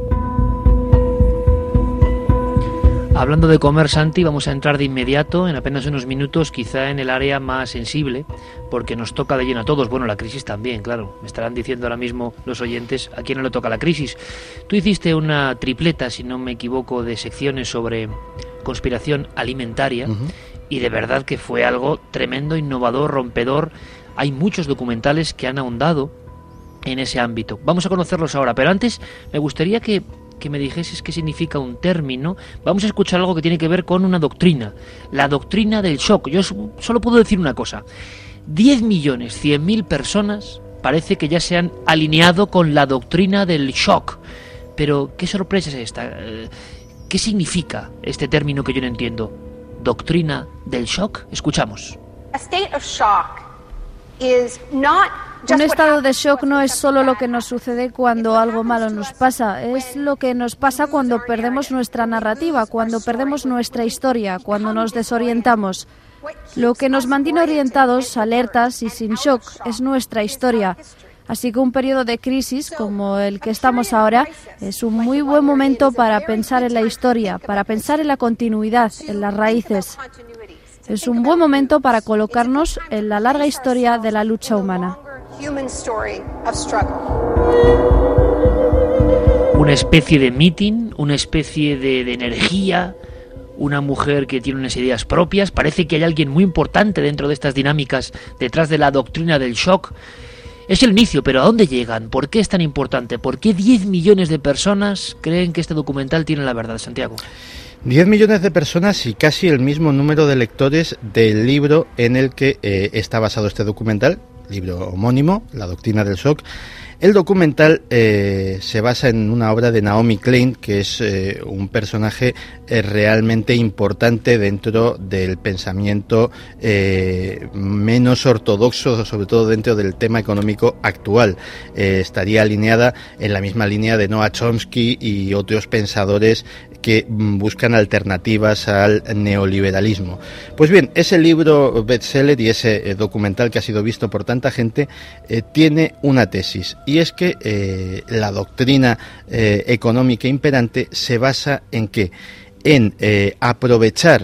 Hablando de comer, Santi, vamos a entrar de inmediato, en apenas unos minutos, quizá en el área más sensible, porque nos toca de lleno a todos. Bueno, la crisis también, claro. Me estarán diciendo ahora mismo los oyentes a quién no le toca la crisis. Tú hiciste una tripleta, si no me equivoco, de secciones sobre conspiración alimentaria, uh-huh. y de verdad que fue algo tremendo, innovador, rompedor. Hay muchos documentales que han ahondado en ese ámbito. Vamos a conocerlos ahora, pero antes me gustaría que que me dijeses qué significa un término. Vamos a escuchar algo que tiene que ver con una doctrina, la doctrina del shock. Yo solo puedo decir una cosa: diez millones cien mil personas parece que ya se han alineado con la doctrina del shock. Pero ¿qué sorpresa es esta? ¿Qué significa este término que yo no entiendo? ¿Doctrina del shock? Escuchamos. A state of shock is not Un estado de shock no es solo lo que nos sucede cuando algo malo nos pasa, es lo que nos pasa cuando perdemos nuestra narrativa, cuando perdemos nuestra historia, cuando nos desorientamos. Lo que nos mantiene orientados, alertas y sin shock es nuestra historia. Así que un periodo de crisis como el que estamos ahora es un muy buen momento para pensar en la historia, para pensar en la continuidad, en las raíces. Es un buen momento para colocarnos en la larga historia de la lucha humana. Una especie de meeting, una especie de, de energía, una mujer que tiene unas ideas propias. Parece que hay alguien muy importante dentro de estas dinámicas, detrás de la doctrina del shock. Es el inicio, pero ¿a dónde llegan? ¿Por qué es tan importante? ¿Por qué diez millones de personas creen que este documental tiene la verdad, Santiago? diez millones de personas y casi el mismo número de lectores del libro en el que eh, está basado este documental, libro homónimo, La doctrina del shock. El documental eh, se basa en una obra de Naomi Klein, que es eh, un personaje eh, realmente importante dentro del pensamiento eh, menos ortodoxo, sobre todo dentro del tema económico actual. Eh, estaría alineada en la misma línea de Noam Chomsky y otros pensadores que buscan alternativas al neoliberalismo. Pues bien, ese libro bestseller y ese eh, documental que ha sido visto por tanta gente eh, tiene una tesis, y es que eh, la doctrina eh, económica imperante se basa en qué, en eh, aprovechar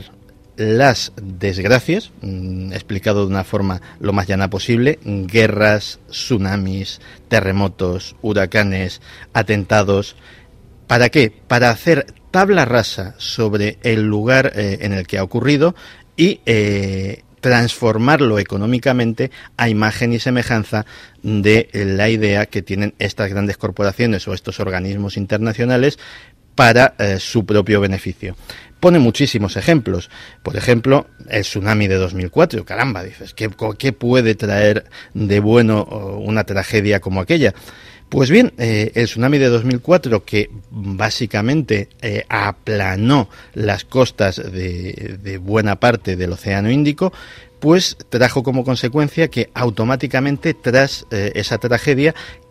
las desgracias, mmm, explicado de una forma lo más llana posible, guerras, tsunamis, terremotos, huracanes, atentados. ¿Para qué? Para hacer tabla rasa sobre el lugar eh, en el que ha ocurrido y eh, transformarlo económicamente a imagen y semejanza de la idea que tienen estas grandes corporaciones o estos organismos internacionales para eh, su propio beneficio. Pone muchísimos ejemplos. Por ejemplo, el tsunami de dos mil cuatro. Caramba, dices, ¿qué, qué puede traer de bueno una tragedia como aquella? Pues bien, eh, el tsunami de dos mil cuatro, que básicamente eh, aplanó las costas de, de buena parte del Océano Índico, pues trajo como consecuencia que automáticamente tras eh, esa tragedia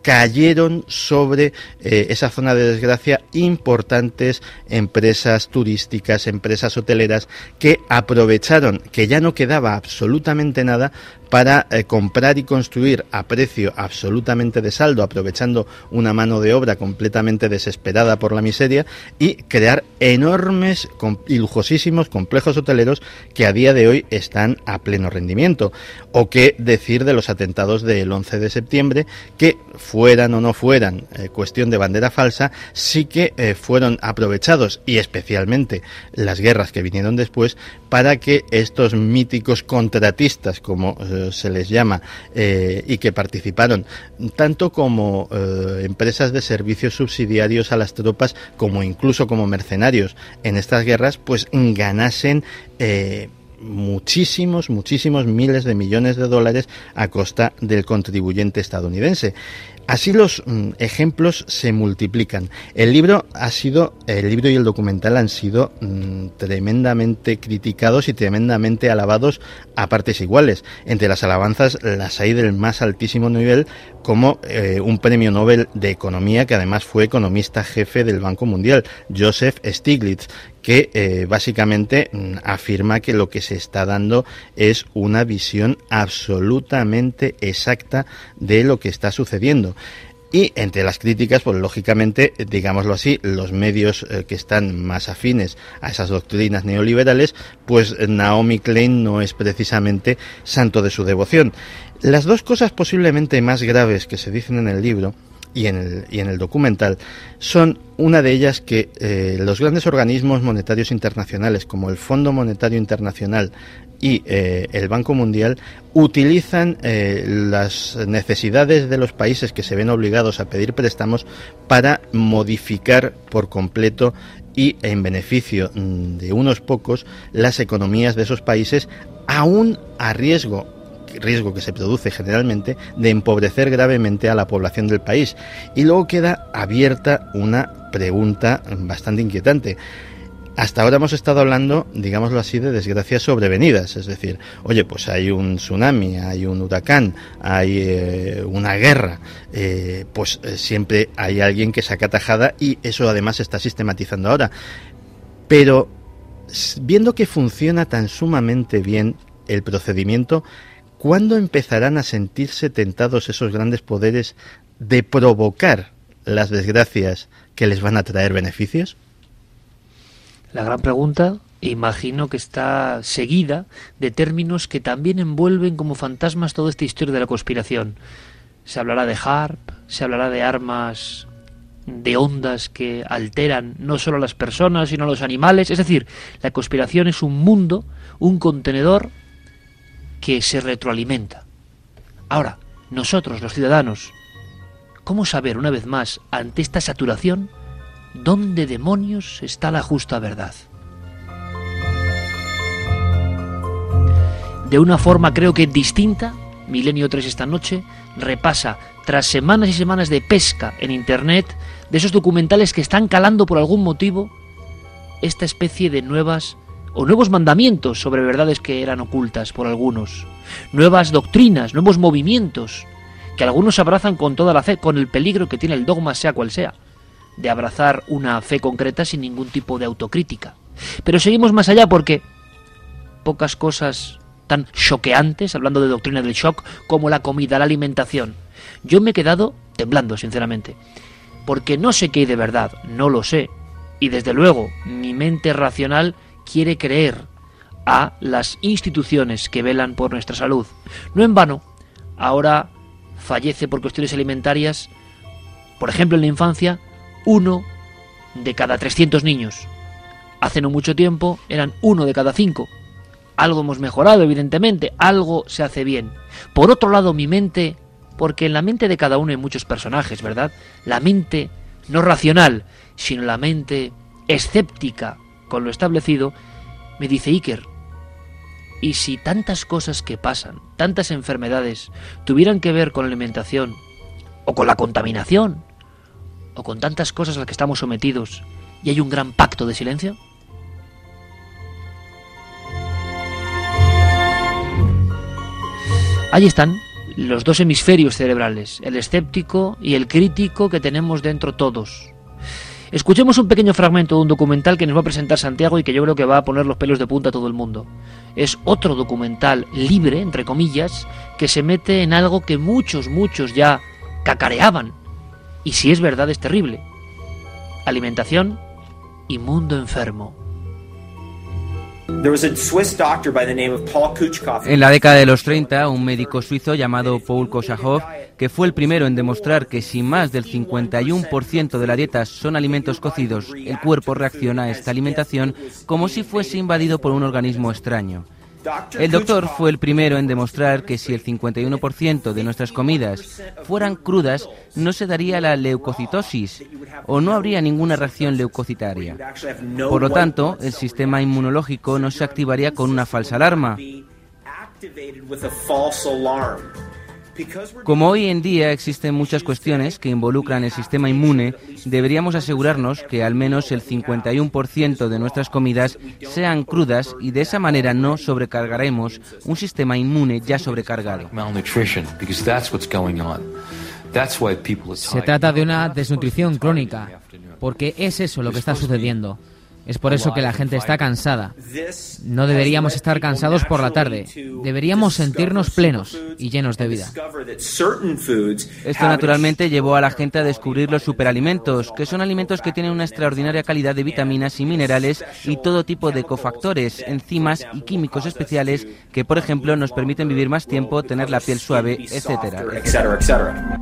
cayeron sobre eh, esa zona de desgracia importantes empresas turísticas, empresas hoteleras que aprovecharon que ya no quedaba absolutamente nada para eh, comprar y construir a precio absolutamente de saldo, aprovechando una mano de obra completamente desesperada por la miseria, y crear enormes com- y lujosísimos complejos hoteleros que a día de hoy están a pleno rendimiento. O qué decir de los atentados del once de septiembre, que fueran o no fueran eh, cuestión de bandera falsa, sí que eh, fueron aprovechados, y especialmente las guerras que vinieron después, para que estos míticos contratistas, como eh, se les llama, eh, y que participaron tanto como eh, empresas de servicios subsidiarios a las tropas, como incluso como mercenarios en estas guerras, pues ganasen eh, muchísimos, muchísimos miles de millones de dólares a costa del contribuyente estadounidense. Así los mm, ejemplos se multiplican. El libro ha sido, el libro y el documental han sido mm, tremendamente criticados y tremendamente alabados a partes iguales. Entre las alabanzas las hay del más altísimo nivel, como eh, un premio Nobel de Economía, que además fue economista jefe del Banco Mundial, Joseph Stiglitz, que eh, básicamente mm, afirma que lo que se está dando es una visión absolutamente exacta de lo que está sucediendo. Y entre las críticas, pues lógicamente, digámoslo así, los medios eh, que están más afines a esas doctrinas neoliberales, pues Naomi Klein no es precisamente santo de su devoción. Las dos cosas posiblemente más graves que se dicen en el libro y en el, y en el documental son, una de ellas, que eh, los grandes organismos monetarios internacionales, como el Fondo Monetario Internacional y eh, el Banco Mundial, utilizan eh, las necesidades de los países que se ven obligados a pedir préstamos para modificar por completo y en beneficio de unos pocos las economías de esos países, aún a riesgo riesgo que se produce generalmente de empobrecer gravemente a la población del país. Y luego queda abierta una pregunta bastante inquietante. Hasta ahora hemos estado hablando, digámoslo así, de desgracias sobrevenidas, es decir, oye, pues hay un tsunami, hay un huracán, hay eh, una guerra, eh, pues eh, siempre hay alguien que saca tajada, y eso además se está sistematizando ahora. Pero viendo que funciona tan sumamente bien el procedimiento, ¿cuándo empezarán a sentirse tentados esos grandes poderes de provocar las desgracias que les van a traer beneficios? La gran pregunta, imagino que está seguida de términos que también envuelven como fantasmas toda esta historia de la conspiración. Se hablará de HAARP, se hablará de armas de ondas que alteran no solo a las personas, sino a los animales. Es decir, la conspiración es un mundo, un contenedor que se retroalimenta. Ahora, nosotros, los ciudadanos, ¿cómo saber, una vez más, ante esta saturación, dónde demonios está la justa verdad? De una forma, creo que distinta, Milenio tres esta noche repasa, tras semanas y semanas de pesca en Internet, de esos documentales que están calando por algún motivo, esta especie de nuevas o nuevos mandamientos sobre verdades que eran ocultas por algunos, nuevas doctrinas, nuevos movimientos, que algunos abrazan con toda la fe, con el peligro que tiene el dogma, sea cual sea, de abrazar una fe concreta sin ningún tipo de autocrítica. Pero seguimos más allá, porque pocas cosas tan choqueantes, hablando de doctrina del shock, como la comida, la alimentación. Yo me he quedado temblando, sinceramente, porque no sé qué hay de verdad, no lo sé, y desde luego mi mente racional quiere creer a las instituciones que velan por nuestra salud. No en vano, ahora fallece por cuestiones alimentarias, por ejemplo en la infancia, uno de cada trescientos niños. Hace no mucho tiempo eran uno de cada cinco. Algo hemos mejorado, evidentemente, algo se hace bien. Por otro lado, mi mente, porque en la mente de cada uno hay muchos personajes, ¿verdad? La mente no racional, sino la mente escéptica con lo establecido, me dice: Iker, ¿y si tantas cosas que pasan, tantas enfermedades, tuvieran que ver con la alimentación, o con la contaminación, o con tantas cosas a las que estamos sometidos, y hay un gran pacto de silencio? Ahí están los dos hemisferios cerebrales, el escéptico y el crítico que tenemos dentro todos. Escuchemos un pequeño fragmento de un documental que nos va a presentar Santiago y que yo creo que va a poner los pelos de punta a todo el mundo. Es otro documental libre, entre comillas, que se mete en algo que muchos, muchos ya cacareaban. Y si es verdad, es terrible. Alimentación y mundo enfermo. En la década de los treinta, un médico suizo llamado Paul Koshachov, que fue el primero en demostrar que si más del cincuenta y uno por ciento de la dieta son alimentos cocidos, el cuerpo reacciona a esta alimentación como si fuese invadido por un organismo extraño. El doctor fue el primero en demostrar que si el cincuenta y uno por ciento de nuestras comidas fueran crudas, no se daría la leucocitosis o no habría ninguna reacción leucocitaria. Por lo tanto, el sistema inmunológico no se activaría con una falsa alarma. Como hoy en día existen muchas cuestiones que involucran el sistema inmune, deberíamos asegurarnos que al menos el cincuenta y uno por ciento de nuestras comidas sean crudas y de esa manera no sobrecargaremos un sistema inmune ya sobrecargado. Se trata de una desnutrición crónica, porque es eso lo que está sucediendo. Es por eso que la gente está cansada. No deberíamos estar cansados por la tarde. Deberíamos sentirnos plenos y llenos de vida. Esto naturalmente llevó a la gente a descubrir los superalimentos, que son alimentos que tienen una extraordinaria calidad de vitaminas y minerales y todo tipo de cofactores, enzimas y químicos especiales que, por ejemplo, nos permiten vivir más tiempo, tener la piel suave, etcétera, etcétera.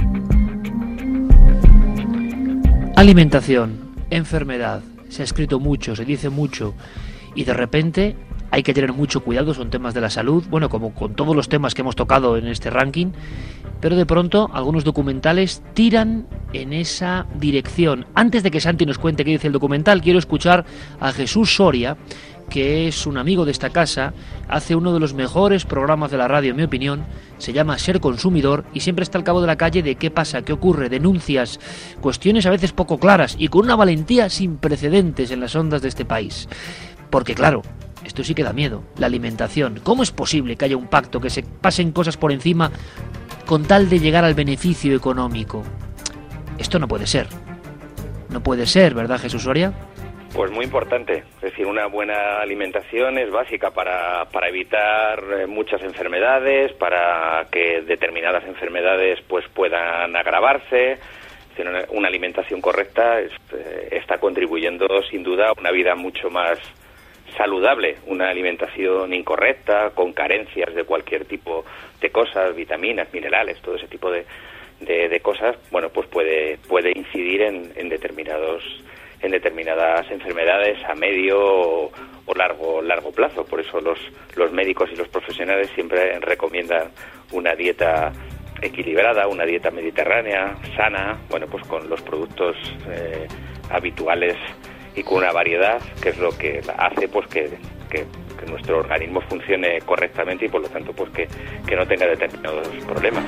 Alimentación, enfermedad. Se ha escrito mucho, se dice mucho y de repente hay que tener mucho cuidado, son temas de la salud, bueno, como con todos los temas que hemos tocado en este ranking, pero de pronto algunos documentales tiran en esa dirección. Antes de que Santi nos cuente qué dice el documental, quiero escuchar a Jesús Soria, que es un amigo de esta casa, hace uno de los mejores programas de la radio, en mi opinión, se llama Ser Consumidor y siempre está al cabo de la calle de qué pasa, qué ocurre, denuncias, cuestiones a veces poco claras y con una valentía sin precedentes en las ondas de este país. Porque claro, esto sí que da miedo, la alimentación. ¿Cómo es posible que haya un pacto, que se pasen cosas por encima con tal de llegar al beneficio económico? Esto no puede ser. No puede ser, ¿verdad, Jesús Soria? Pues muy importante, es decir, una buena alimentación es básica para, para evitar muchas enfermedades, para que determinadas enfermedades pues puedan agravarse. Es decir, una, una alimentación correcta es, eh, está contribuyendo sin duda a una vida mucho más saludable. Una alimentación incorrecta, con carencias de cualquier tipo de cosas, vitaminas, minerales, todo ese tipo de, de, de cosas, bueno, pues puede, puede incidir en, en determinados en determinadas enfermedades a medio o, o largo largo plazo. Por eso los, los médicos y los profesionales siempre recomiendan una dieta equilibrada, una dieta mediterránea, sana, bueno, pues con los productos eh, habituales y con una variedad, que es lo que hace pues que, que, que nuestro organismo funcione correctamente y por lo tanto pues que, que no tenga determinados problemas.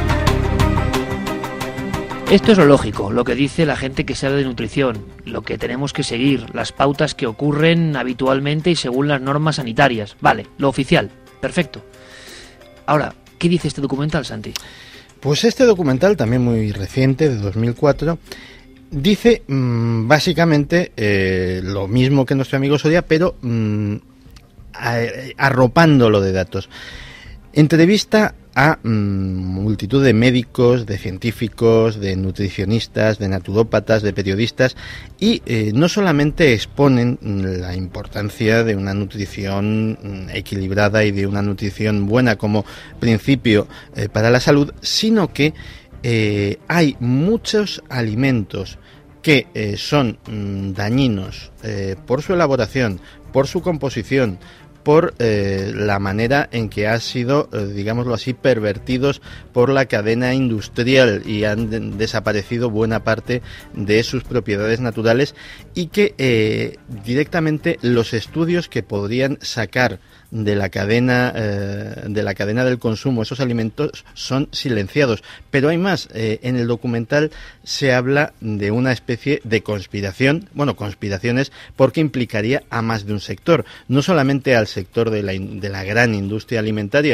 Esto es lo lógico, lo que dice la gente que sabe de nutrición, lo que tenemos que seguir, las pautas que ocurren habitualmente y según las normas sanitarias. Vale, lo oficial, perfecto. Ahora, ¿qué dice este documental, Santi? Pues este documental, también muy reciente, de dos mil cuatro, dice mmm, básicamente eh, lo mismo que nuestro amigo Soria, pero mmm, arropándolo de datos. Entrevista a mmm, multitud de médicos, de científicos, de nutricionistas, de naturópatas, de periodistas y eh, no solamente exponen la importancia de una nutrición equilibrada y de una nutrición buena como principio eh, para la salud, sino que eh, hay muchos alimentos que eh, son mmm, dañinos eh, por su elaboración, por su composición, por eh, la manera en que han sido, eh, digámoslo así, pervertidos por la cadena industrial y han de- desaparecido buena parte de sus propiedades naturales y que eh, directamente los estudios que podrían sacar de la cadena eh, de la cadena del consumo esos alimentos son silenciados. Pero hay más, eh, en el documental se habla de una especie de conspiración, bueno, conspiraciones porque implicaría a más de un sector, no solamente al sector de la, in- de la gran industria alimentaria,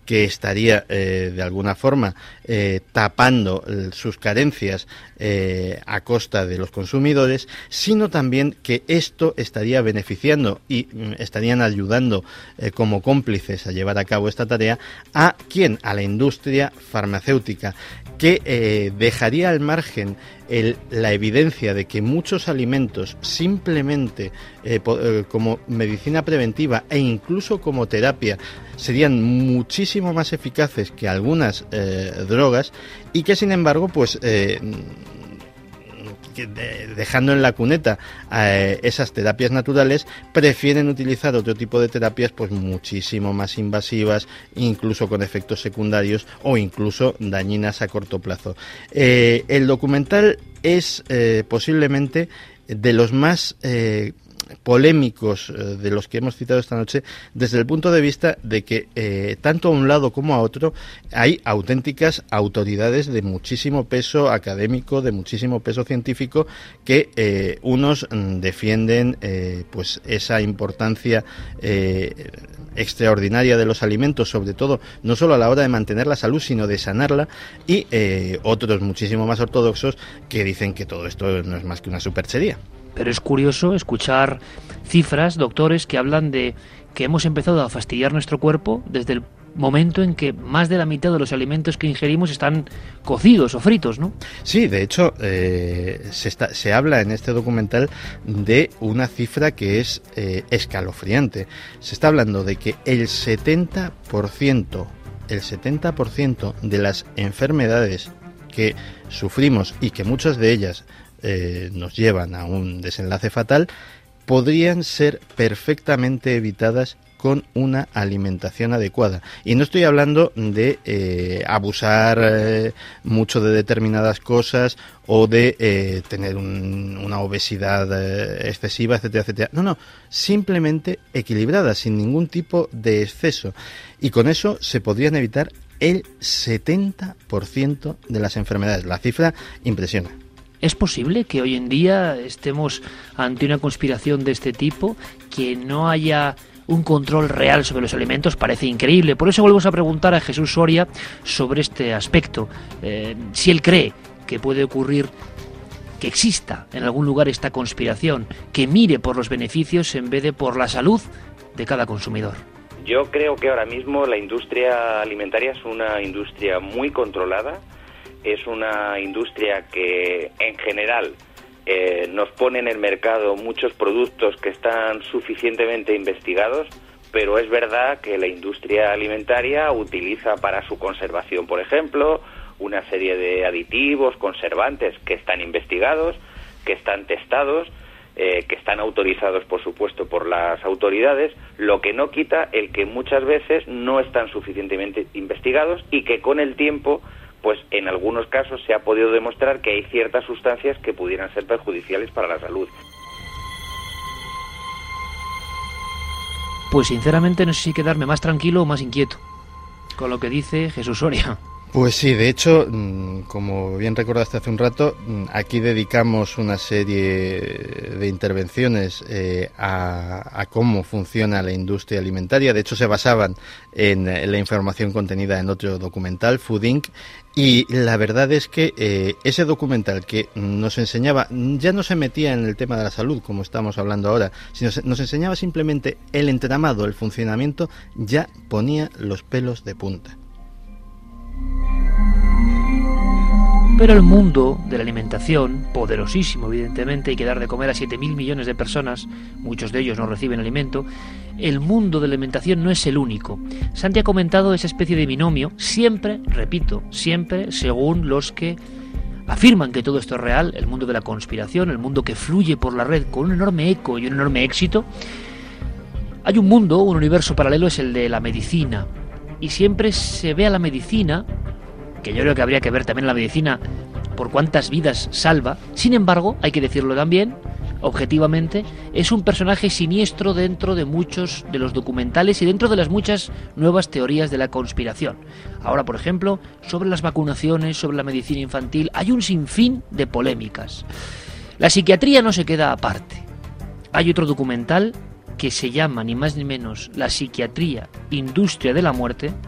que estaría eh, de alguna forma eh, tapando eh, sus carencias eh, a costa de los consumidores, sino también que esto estaría beneficiando y mm, estarían ayudando eh, como cómplices a llevar a cabo esta tarea a ¿quién? A la industria farmacéutica, que eh, dejaría al margen el, la evidencia de que muchos alimentos simplemente eh, po, eh, como medicina preventiva e incluso como terapia serían muchísimo más eficaces que algunas eh, drogas, y que sin embargo pues eh, dejando en la cuneta eh, esas terapias naturales, prefieren utilizar otro tipo de terapias pues muchísimo más invasivas, incluso con efectos secundarios o incluso dañinas a corto plazo. Eh, el documental es eh, posiblemente de los más eh, polémicos eh, de los que hemos citado esta noche, desde el punto de vista de que eh, tanto a un lado como a otro hay auténticas autoridades de muchísimo peso académico, de muchísimo peso científico, que eh, unos mm, defienden eh, pues esa importancia eh, extraordinaria de los alimentos, sobre todo no solo a la hora de mantener la salud, sino de sanarla, y eh, otros muchísimo más ortodoxos que dicen que todo esto no es más que una superchería. Pero es curioso escuchar cifras, doctores, que hablan de que hemos empezado a fastidiar nuestro cuerpo desde el momento en que más de la mitad de los alimentos que ingerimos están cocidos o fritos, ¿no? Sí, de hecho, eh, se, está, se habla en este documental de una cifra que es eh, escalofriante. Se está hablando de que el setenta por ciento, el setenta por ciento de las enfermedades que sufrimos y que muchas de ellas eh, nos llevan a un desenlace fatal, podrían ser perfectamente evitadas con una alimentación adecuada. Y no estoy hablando de eh, abusar eh, mucho de determinadas cosas o de eh, tener un, una obesidad eh, excesiva, etcétera, etcétera. No, no, simplemente equilibrada, sin ningún tipo de exceso. Y con eso se podrían evitar el setenta por ciento de las enfermedades. La cifra impresiona. ¿Es posible que hoy en día estemos ante una conspiración de este tipo, que no haya un control real sobre los alimentos? Parece increíble. Por eso volvemos a preguntar a Jesús Soria sobre este aspecto. Eh, si él cree que puede ocurrir, que exista en algún lugar esta conspiración, que mire por los beneficios en vez de por la salud de cada consumidor. Yo creo que ahora mismo la industria alimentaria es una industria muy controlada. Es una industria que, en general, eh, nos pone en el mercado muchos productos que están suficientemente investigados, pero es verdad que la industria alimentaria utiliza para su conservación, por ejemplo, una serie de aditivos, conservantes que están investigados, que están testados, eh, que están autorizados, por supuesto, por las autoridades, lo que no quita el que muchas veces no están suficientemente investigados y que con el tiempo, pues en algunos casos se ha podido demostrar que hay ciertas sustancias que pudieran ser perjudiciales para la salud. Pues sinceramente no sé si quedarme más tranquilo o más inquieto con lo que dice Jesús Soria. Pues sí, de hecho, como bien recordaste hace un rato, aquí dedicamos una serie de intervenciones eh, a, a cómo funciona la industria alimentaria. De hecho, se basaban en la información contenida en otro documental, Food incorporated, y la verdad es que eh, ese documental que nos enseñaba, ya no se metía en el tema de la salud, como estamos hablando ahora, sino nos enseñaba simplemente el entramado, el funcionamiento, ya ponía los pelos de punta. Pero el mundo de la alimentación, poderosísimo evidentemente, hay que dar de comer a siete mil millones de personas, muchos de ellos no reciben alimento. El mundo de la alimentación no es el único. Santi ha comentado esa especie de binomio, siempre, repito, siempre según los que afirman que todo esto es real, el mundo de la conspiración, el mundo que fluye por la red con un enorme eco y un enorme éxito. Hay un mundo, un universo paralelo, es el de la medicina. Y siempre se ve a la medicina, que yo creo que habría que ver también la medicina por cuántas vidas salva. Sin embargo, hay que decirlo también, objetivamente, es un personaje siniestro dentro de muchos de los documentales y dentro de las muchas nuevas teorías de la conspiración. Ahora, por ejemplo, sobre las vacunaciones, sobre la medicina infantil, hay un sinfín de polémicas. La psiquiatría no se queda aparte. Hay otro documental que se llama, ni más ni menos, La psiquiatría, industria de la muerte,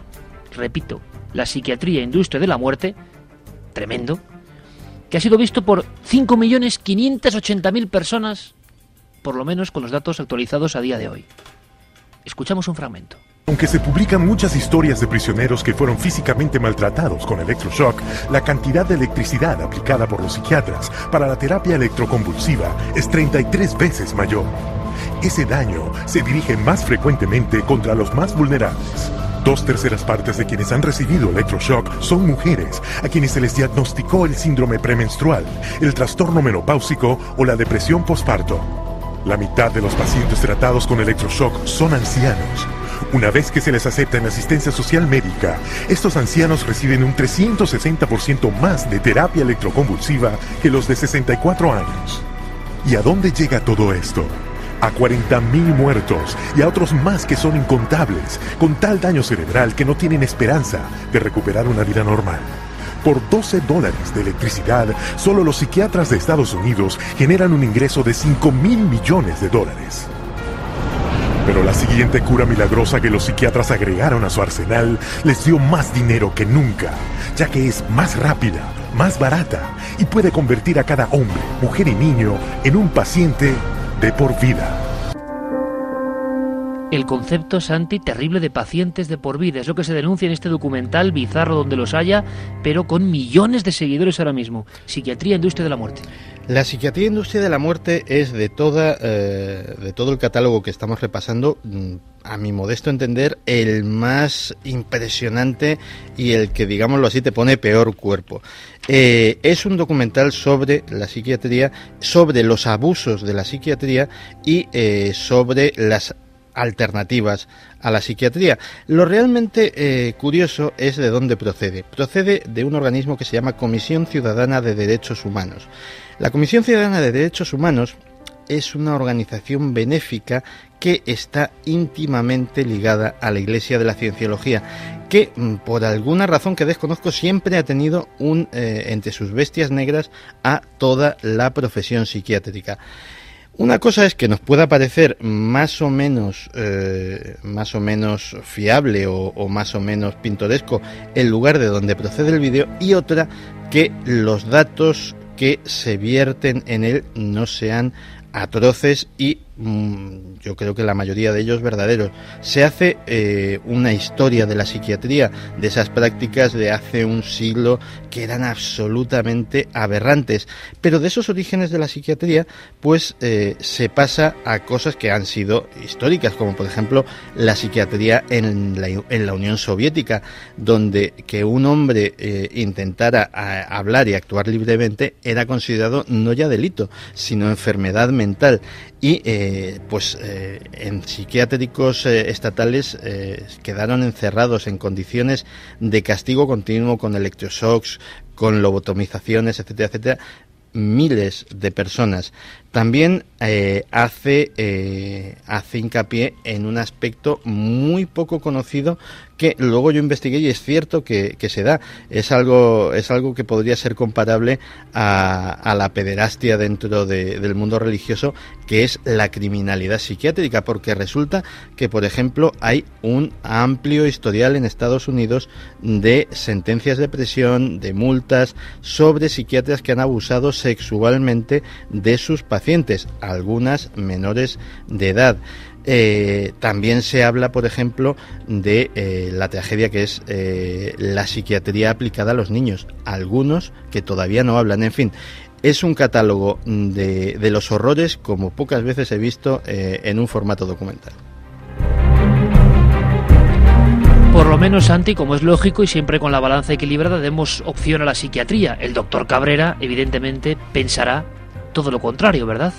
repito, la psiquiatría industria de la muerte, tremendo, que ha sido visto por cinco millones quinientas ochenta mil personas, por lo menos con los datos actualizados a día de hoy. Escuchamos un fragmento. Aunque se publican muchas historias de prisioneros que fueron físicamente maltratados con electroshock, la cantidad de electricidad aplicada por los psiquiatras para la terapia electroconvulsiva es treinta y tres veces mayor. Ese daño se dirige más frecuentemente contra los más vulnerables. Dos terceras partes de quienes han recibido electroshock son mujeres, a quienes se les diagnosticó el síndrome premenstrual, el trastorno menopáusico o la depresión posparto. La mitad de los pacientes tratados con electroshock son ancianos. Una vez que se les acepta en asistencia social médica, estos ancianos reciben un trescientos sesenta por ciento más de terapia electroconvulsiva que los de sesenta y cuatro años. ¿Y a dónde llega todo esto? A cuarenta mil muertos y a otros más que son incontables, con tal daño cerebral que no tienen esperanza de recuperar una vida normal. Por doce dólares de electricidad, solo los psiquiatras de Estados Unidos generan un ingreso de cinco mil millones de dólares. Pero la siguiente cura milagrosa que los psiquiatras agregaron a su arsenal les dio más dinero que nunca, ya que es más rápida, más barata y puede convertir a cada hombre, mujer y niño en un paciente de por vida. El concepto, Santi, terrible de pacientes de por vida. Es lo que se denuncia en este documental bizarro donde los haya, pero con millones de seguidores ahora mismo. Psiquiatría, industria de la muerte. La psiquiatría industria de la muerte es de toda eh, de todo el catálogo que estamos repasando, a mi modesto entender, el más impresionante y el que, digámoslo así, te pone peor cuerpo. Eh, es un documental sobre la psiquiatría, sobre los abusos de la psiquiatría y eh, sobre las alternativas a la psiquiatría. Lo realmente eh, curioso es de dónde procede. Procede de un organismo que se llama Comisión Ciudadana de Derechos Humanos. La Comisión Ciudadana de Derechos Humanos es una organización benéfica que está íntimamente ligada a la Iglesia de la Cienciología, que por alguna razón que desconozco siempre ha tenido un eh, entre sus bestias negras a toda la profesión psiquiátrica. Una cosa es que nos pueda parecer más o menos eh, más o menos fiable o, o más o menos pintoresco el lugar de donde procede el vídeo, y otra que los datos que se vierten en él no sean atroces y mmm, yo creo que la mayoría de ellos verdaderos. Se hace eh, una historia de la psiquiatría, de esas prácticas de hace un siglo que eran absolutamente aberrantes, pero de esos orígenes de la psiquiatría pues eh, se pasa a cosas que han sido históricas, como por ejemplo la psiquiatría en la, en la Unión Soviética, donde que un hombre eh, intentara a, hablar y actuar libremente era considerado no ya delito, sino enfermedad mental. Y eh, pues eh, en psiquiátricos eh, estatales eh, quedaron encerrados en condiciones de castigo continuo con electroshocks, con lobotomizaciones, etcétera, etcétera, miles de personas. También eh, hace eh, hace hincapié en un aspecto muy poco conocido que luego yo investigué y es cierto que, que se da. Es algo es algo que podría ser comparable a, a la pederastia dentro de, del mundo religioso, que es la criminalidad psiquiátrica, porque resulta que, por ejemplo, hay un amplio historial en Estados Unidos de sentencias de prisión, de multas sobre psiquiatras que han abusado sexualmente de sus pacientes, algunas menores de edad. Eh, también se habla, por ejemplo, de eh, la tragedia que es eh, la psiquiatría aplicada a los niños, algunos que todavía no hablan. En fin, es un catálogo de, de los horrores como pocas veces he visto eh, en un formato documental. Por lo menos, Santi, como es lógico y siempre con la balanza equilibrada, demos opción a la psiquiatría. El doctor Cabrera, evidentemente, pensará todo lo contrario, ¿verdad?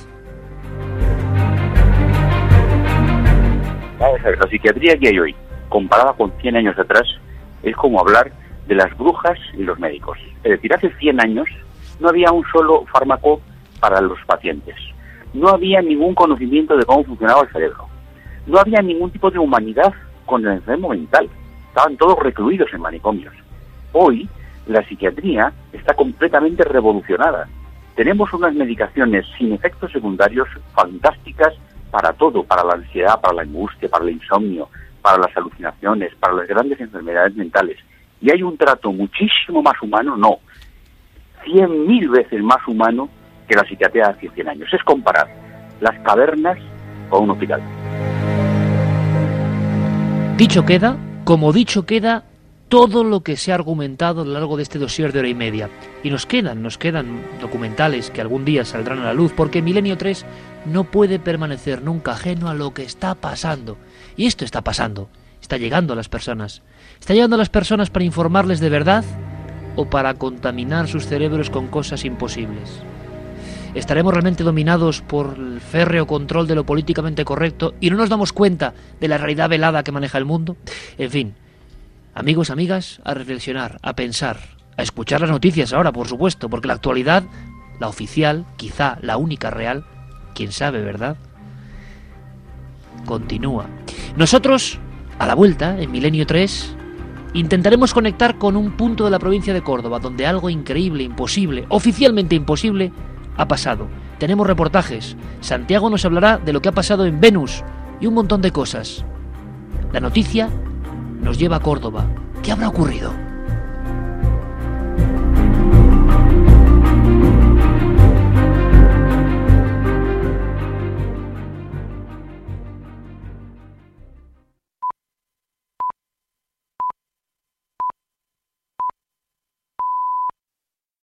Vamos a ver, la psiquiatría que hay hoy, comparada con cien años atrás, es como hablar de las brujas y los médicos. Es decir, hace cien años no había un solo fármaco para los pacientes. No había ningún conocimiento de cómo funcionaba el cerebro. No había ningún tipo de humanidad con el enfermo mental. Estaban todos recluidos en manicomios. Hoy, la psiquiatría está completamente revolucionada. Tenemos unas medicaciones sin efectos secundarios fantásticas para todo, para la ansiedad, para la angustia, para el insomnio, para las alucinaciones, para las grandes enfermedades mentales. ¿Y hay un trato muchísimo más humano? No. Cien mil veces más humano que la psiquiatría de hace cien años. Es comparar las cavernas con un hospital. Dicho queda, como dicho queda, todo lo que se ha argumentado a lo largo de este dossier de hora y media. Y nos quedan, nos quedan documentales que algún día saldrán a la luz, porque Milenio tres no puede permanecer nunca ajeno a lo que está pasando. Y esto está pasando, está llegando a las personas. Está llegando a las personas para informarles de verdad o para contaminar sus cerebros con cosas imposibles. ¿Estaremos realmente dominados por el férreo control de lo políticamente correcto y no nos damos cuenta de la realidad velada que maneja el mundo? En fin, amigos, amigas, a reflexionar, a pensar, a escuchar las noticias ahora, por supuesto, porque la actualidad, la oficial, quizá la única real, quién sabe, ¿verdad?, continúa. Nosotros, a la vuelta, en Milenio tres, intentaremos conectar con un punto de la provincia de Córdoba donde algo increíble, imposible, oficialmente imposible, ha pasado. Tenemos reportajes. Santiago nos hablará de lo que ha pasado en Venus y un montón de cosas. La noticia nos lleva a Córdoba. ¿Qué habrá ocurrido?